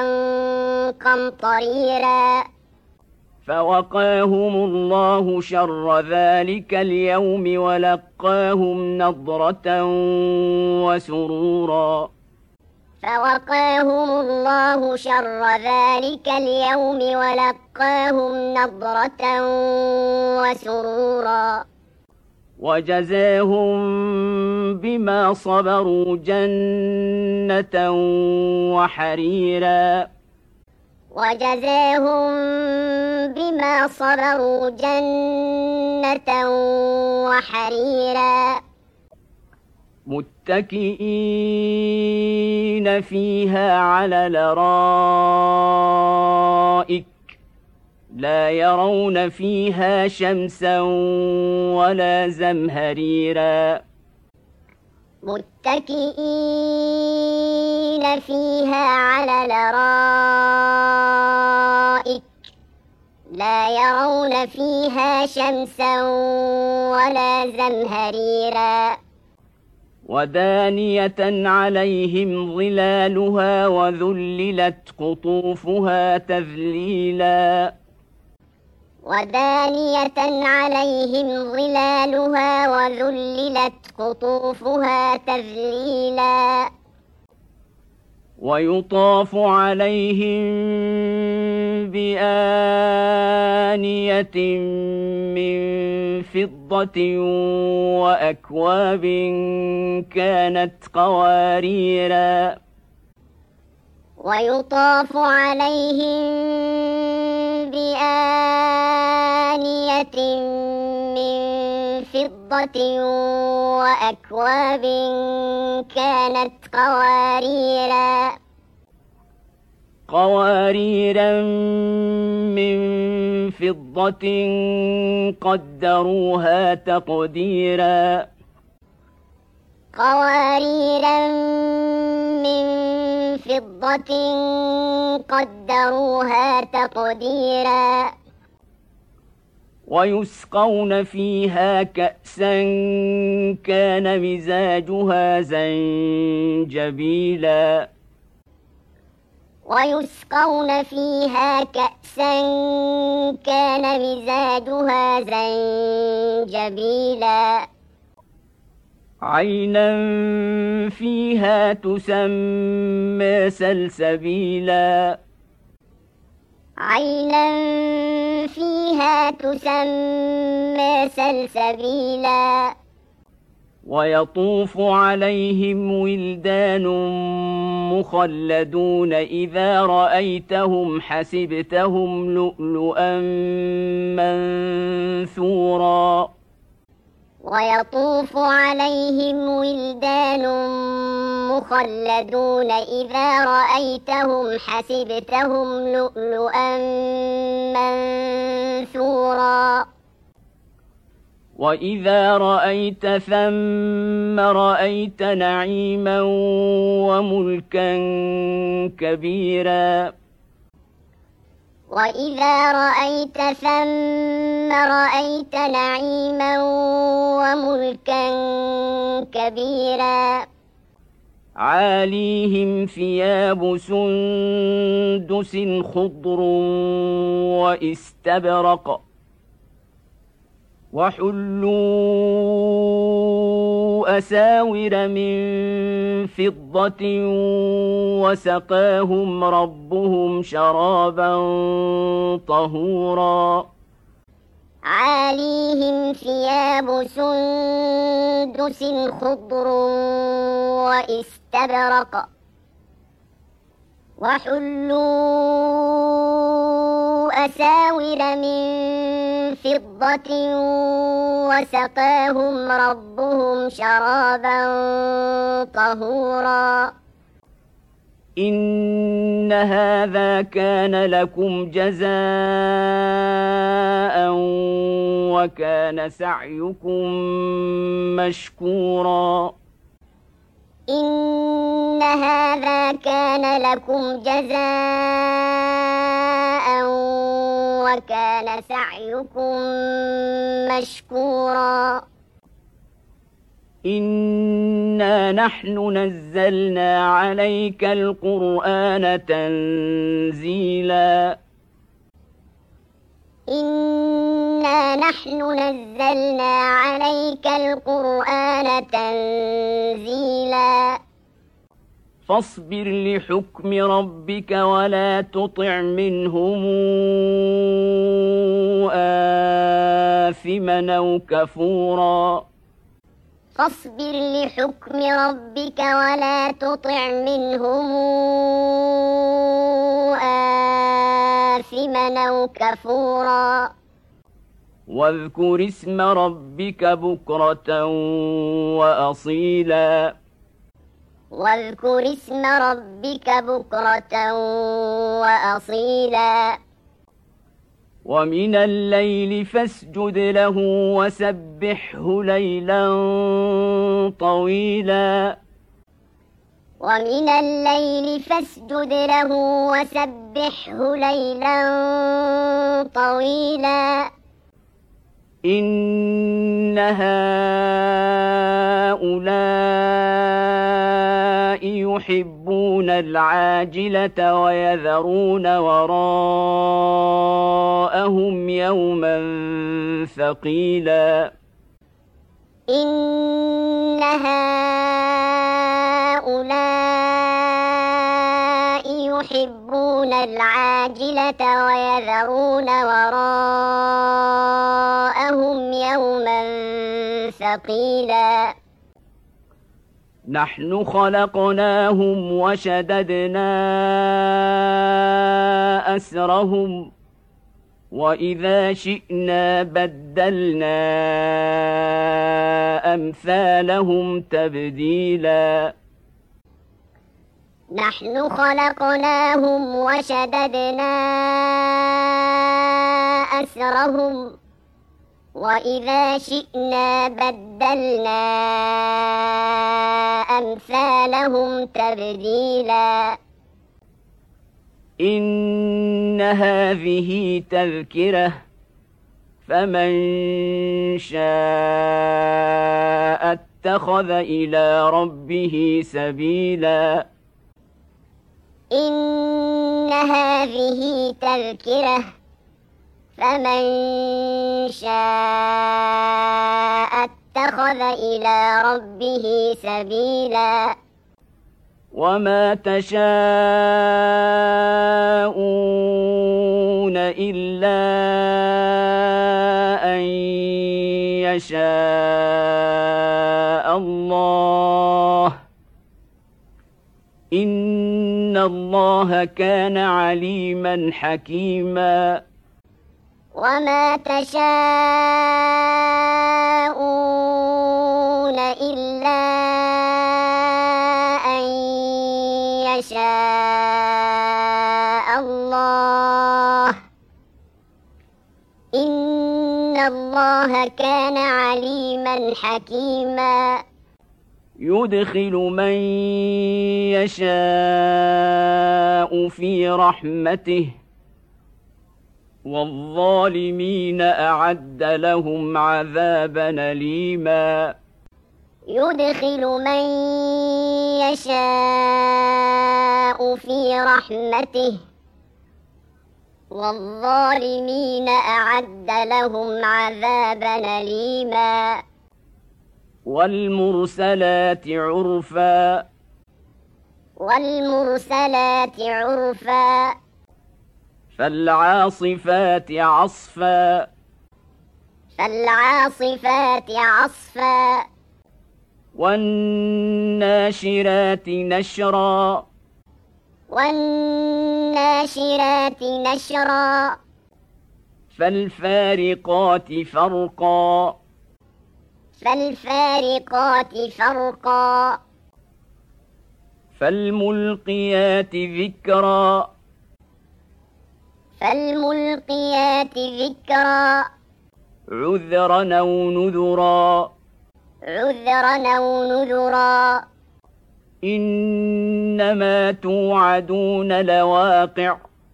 قمطريرا فوقاهم الله شر ذلك اليوم ولقاهم نضرة وسرورا فوقاهم الله شر ذلك اليوم ولقاهم نضرة وسرورا وجزاهم بما صبروا جنة وحريرا وجزاهم بما صبروا جنة وحريرا متكئين فيها على الأرائك لا يرون فيها شمسا ولا زمهريرا متكئين فيها على الأرائك لا يرون فيها شمسا ولا زمهريرا ودانية عليهم ظلالها وذللت قطوفها تذليلا ودانية عليهم ظلالها وذللت قطوفها تذليلا ويطاف عليهم بآنية من فضة وأكواب كانت قواريرا ويطاف عليهم بآنية من فضة وأكواب كانت قواريرا قواريرا من فضة قدروها تقديرا قواريرا من فضة قدروها تقديرا ويسقون فيها كأسا كان مزاجها زنجبيلا ويسقون فيها كأسا كان مزاجها زنجبيلا عينا فيها تسمى سلسبيلا عينا فيها تسمى سلسبيلا ويطوف عليهم ولدان مخلدون إذا رأيتهم حسبتهم لؤلؤا منثورا ويطوف عليهم ولدان مخلدون إذا رأيتهم حسبتهم لؤلؤا منثورا وإذا رأيت ثم رأيت نعيما وملكا كبيرا وإذا رأيت ثم رأيت نعيما وملكا كبيرا عاليهم ثياب سندس خضر واستبرق وحلوا أساور من فضة وسقاهم ربهم شرابا طهورا عاليهم ثياب سندس خضر واستبرق وحلوا أساور من فضة وسقاهم ربهم شرابا طهورا إن هذا كان لكم جزاء وكان سعيكم مشكورا إن هذا كان لكم جزاء وكان سعيكم مشكورا إنا نحن نزلنا عليك القرآن تنزيلا إنا نحن نزلنا عليك القرآن تنزيلا فاصبر لحكم ربك ولا تطع منهم آثما أو كفورا فاصبر لحكم ربك ولا تطع منهم آثما أو كفورا واذكر اسم ربك بكرة وأصيلا واذكر اسم ربك بكرة وأصيلا ومن الليل فاسجد له وسبحه ليلا طويلا ومن الليل فاسجد له وسبحه ليلا طويلا إن هؤلاء يحبون العاجلة ويذرون وراءهم يوما ثقيلا إن هؤلاء يحبون العاجلة ويذرون وراءهم يوما ثقيلا نحن خلقناهم وشددنا أسرهم وإذا شئنا بدلنا أمثالهم تبديلا نحن خلقناهم وشددنا أسرهم وإذا شئنا بدلنا أمثالهم تبديلا إن هذه تذكرة فمن شاء اتخذ إلى ربه سبيلا إن هذه تذكرة فمن شاء اتخذ إلى ربه سبيلا وما تشاءون إلا أن يشاء الله إن الله كان عليما حكيما وما تشاءون إلا أن يشاء الله إن الله كان عليما حكيما يدخل من يشاء في رحمته والظالمين أعد لهم عذابا أليما يدخل من يشاء في رحمته والظالمين أعد لهم عذابا أليما والمرسلات عرفا والمرسلات عرفا فالعاصفات عصفا فالعاصفات عصفا والناشرات نشرا والناشرات نشرا فالفارقات فرقا فالفارقات فرقا فالملقيات ذكرا فالملقيات ذكرا عذرا أو نذرا عذرا أو نذرا إنما توعدون لواقع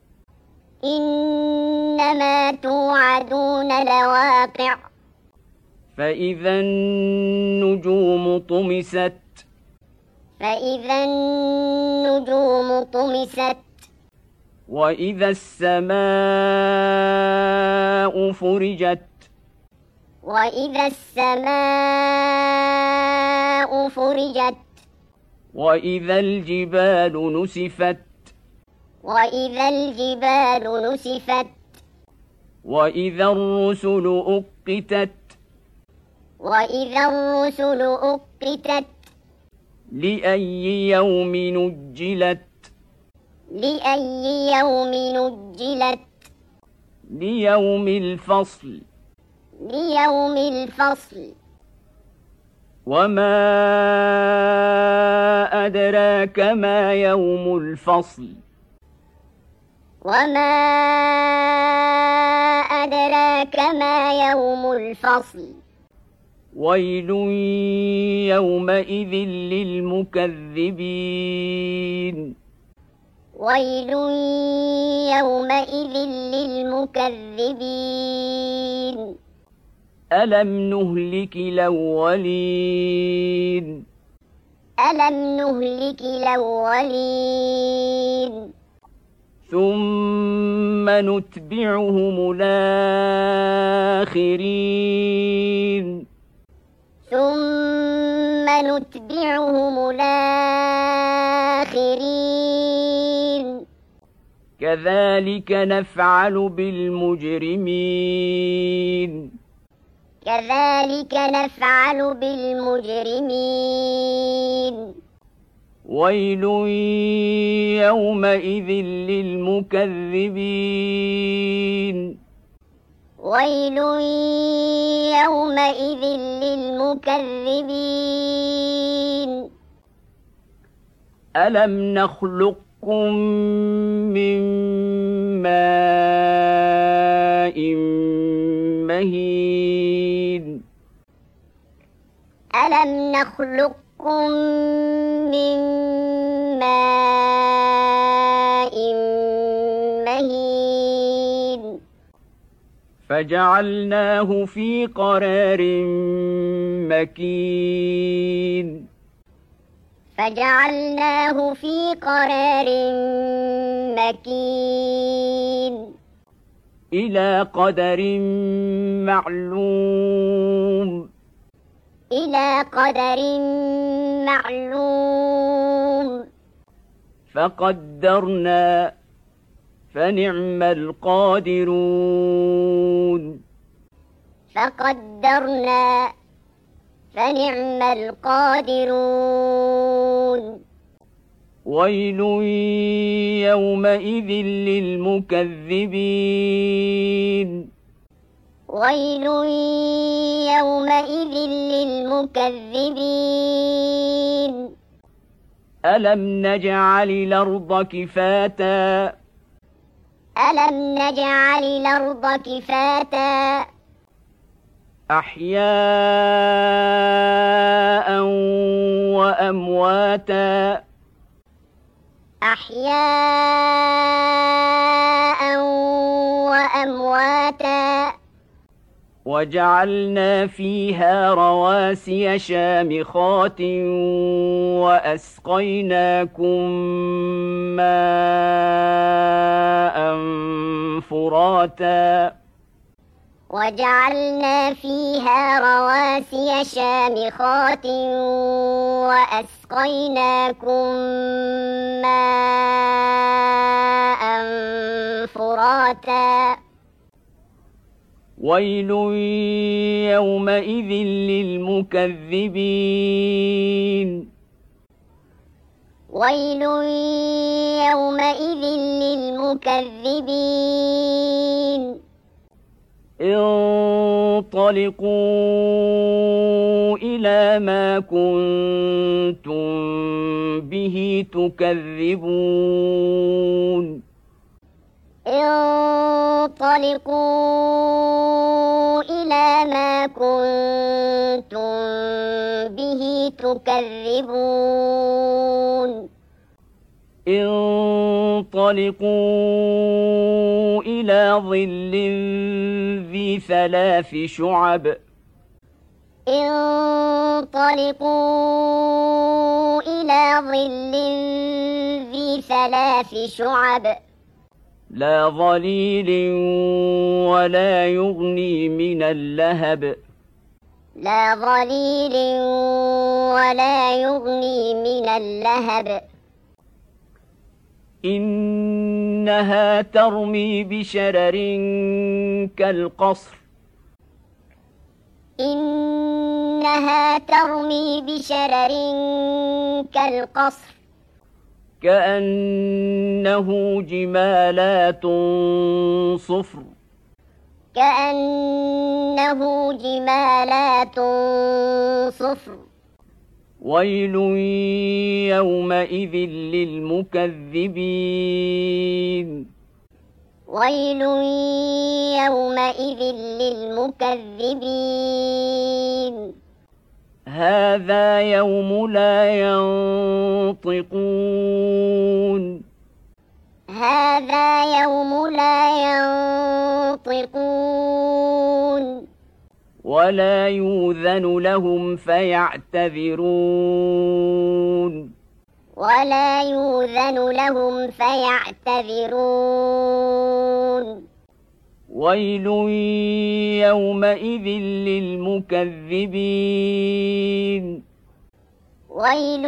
إنما توعدون لواقع فإذا النجوم طمست فإذا النجوم طمست وإذا السماء فرجت وإذا السماء فرجت وإذا الجبال نسفت وإذا الجبال نسفت وإذا الرسل أقتت وإذا الرسل أقتت لأي يوم نجلت لأي يوم نجلت ليوم الفصل ليوم الفصل وما أدراك ما يوم الفصل وما أدراك ما يوم الفصل ويل يومئذ للمكذبين ويل يومئذ للمكذبين ألم نهلك الأولين ألم نهلك الأولين ثم نتبعهم الآخرين ثم نتبعهم الآخرين كذلك نفعل بالمجرمين كذلك نفعل بالمجرمين ويل يومئذ للمكذبين ويل يومئذ للمكذبين ألم نخلقكم من ماء مهين ألم نخلقكم من ماء مهين فجعلناه في قرار مكين فجعلناه في قرار مكين إلى قدر معلوم إلى قدر معلوم فقدرنا فنعم القادرون فقدرنا فنعم القادرون ويل يومئذ للمكذبين ويل يومئذ للمكذبين ألم نجعل الأرض كفاتا ألم نجعل الأرض كفاتا أحياء وأمواتا أحياء وأمواتا وجعلنا فيها رواسي شامخات وأسقيناكم ماء فراتا وجعلنا فيها رواسي شامخات وأسقيناكم ماء فراتا ويل يومئذ للمكذبين ويل يومئذ للمكذبين انطلقوا إلى ما كنتم به تكذبون انطلقوا إلى ما كنتم به تكذبون انطلقوا إلى ظل ذي ثلاث شعب انطلقوا إلى ظل ذي ثلاث شعب لا ظليل ولا يغني من اللهب لا ظليل ولا يغني من اللهب إنها ترمي بشرر كالقصر إنها ترمي بشرر كالقصر كأنه جمالات صفر كأنه جمالات صفر ويل يومئذ للمكذبين ويل يومئذ للمكذبين هذا يوم لا ينطقون هذا يوم لا ينطقون ولا يؤذن لهم فيعتذرون ولا يؤذن لهم فيعتذرون ويل يومئذ للمكذبين ويل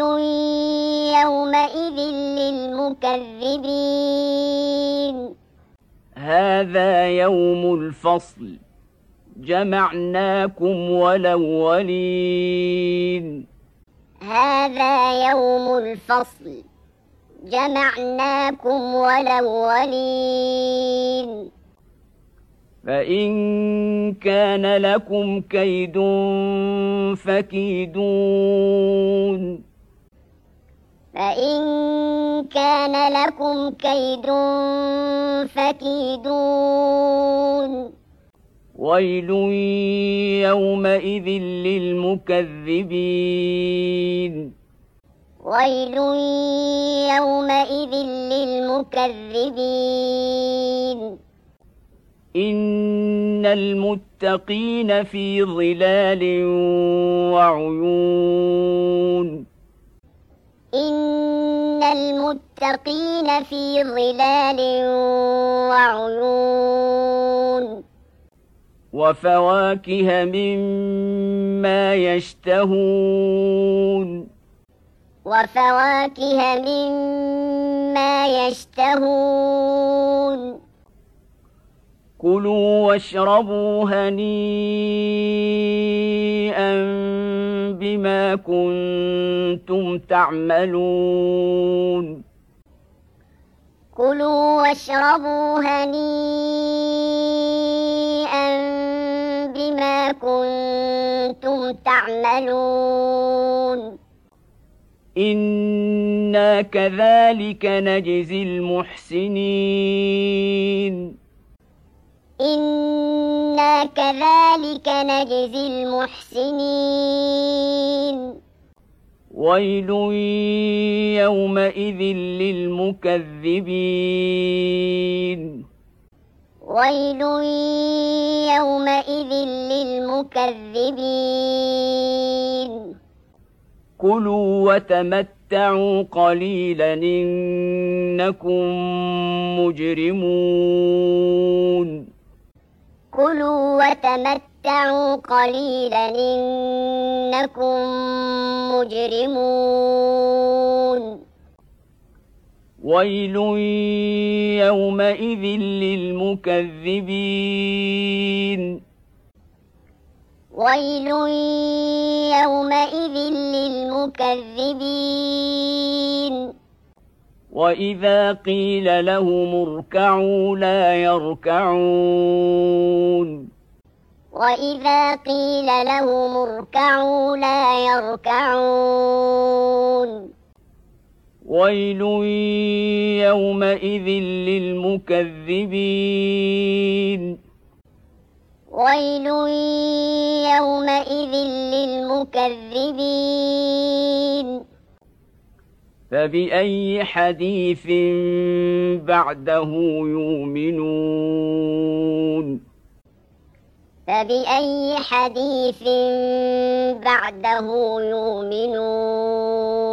يومئذ للمكذبين هذا يوم الفصل جمعناكم والأولين هذا يوم الفصل جمعناكم والأولين فإن كان لكم كيد فكيدون فإن كان لكم كيد فكيدون ويل يومئذ للمكذبين ويل يومئذ للمكذبين إن المتقين في ظلال وعيون إن المتقين في ظلال وعيون وفواكه مما يشتهون وفواكه مما يشتهون كلوا واشربوا هنيئا بما كنتم تعملون كلوا واشربوا هنيئا بما كنتم تعملون إنا كذلك نجزي المحسنين إنا كذلك نجزي المحسنين ويل يومئذ للمكذبين ويل يومئذ للمكذبين كلوا وتمتعوا قليلا إنكم مجرمون كلوا وتمتعوا قليلا إنكم مجرمون ويل يومئذ للمكذبين ويل يومئذ للمكذبين وإذا قيل لهم اركعوا لا يركعون وإذا قيل لهم اركعوا لا يركعون ويل يومئذ للمكذبين ويل يومئذ للمكذبين فبأي حديث بعده يؤمنون فبأي حديث بعده يؤمنون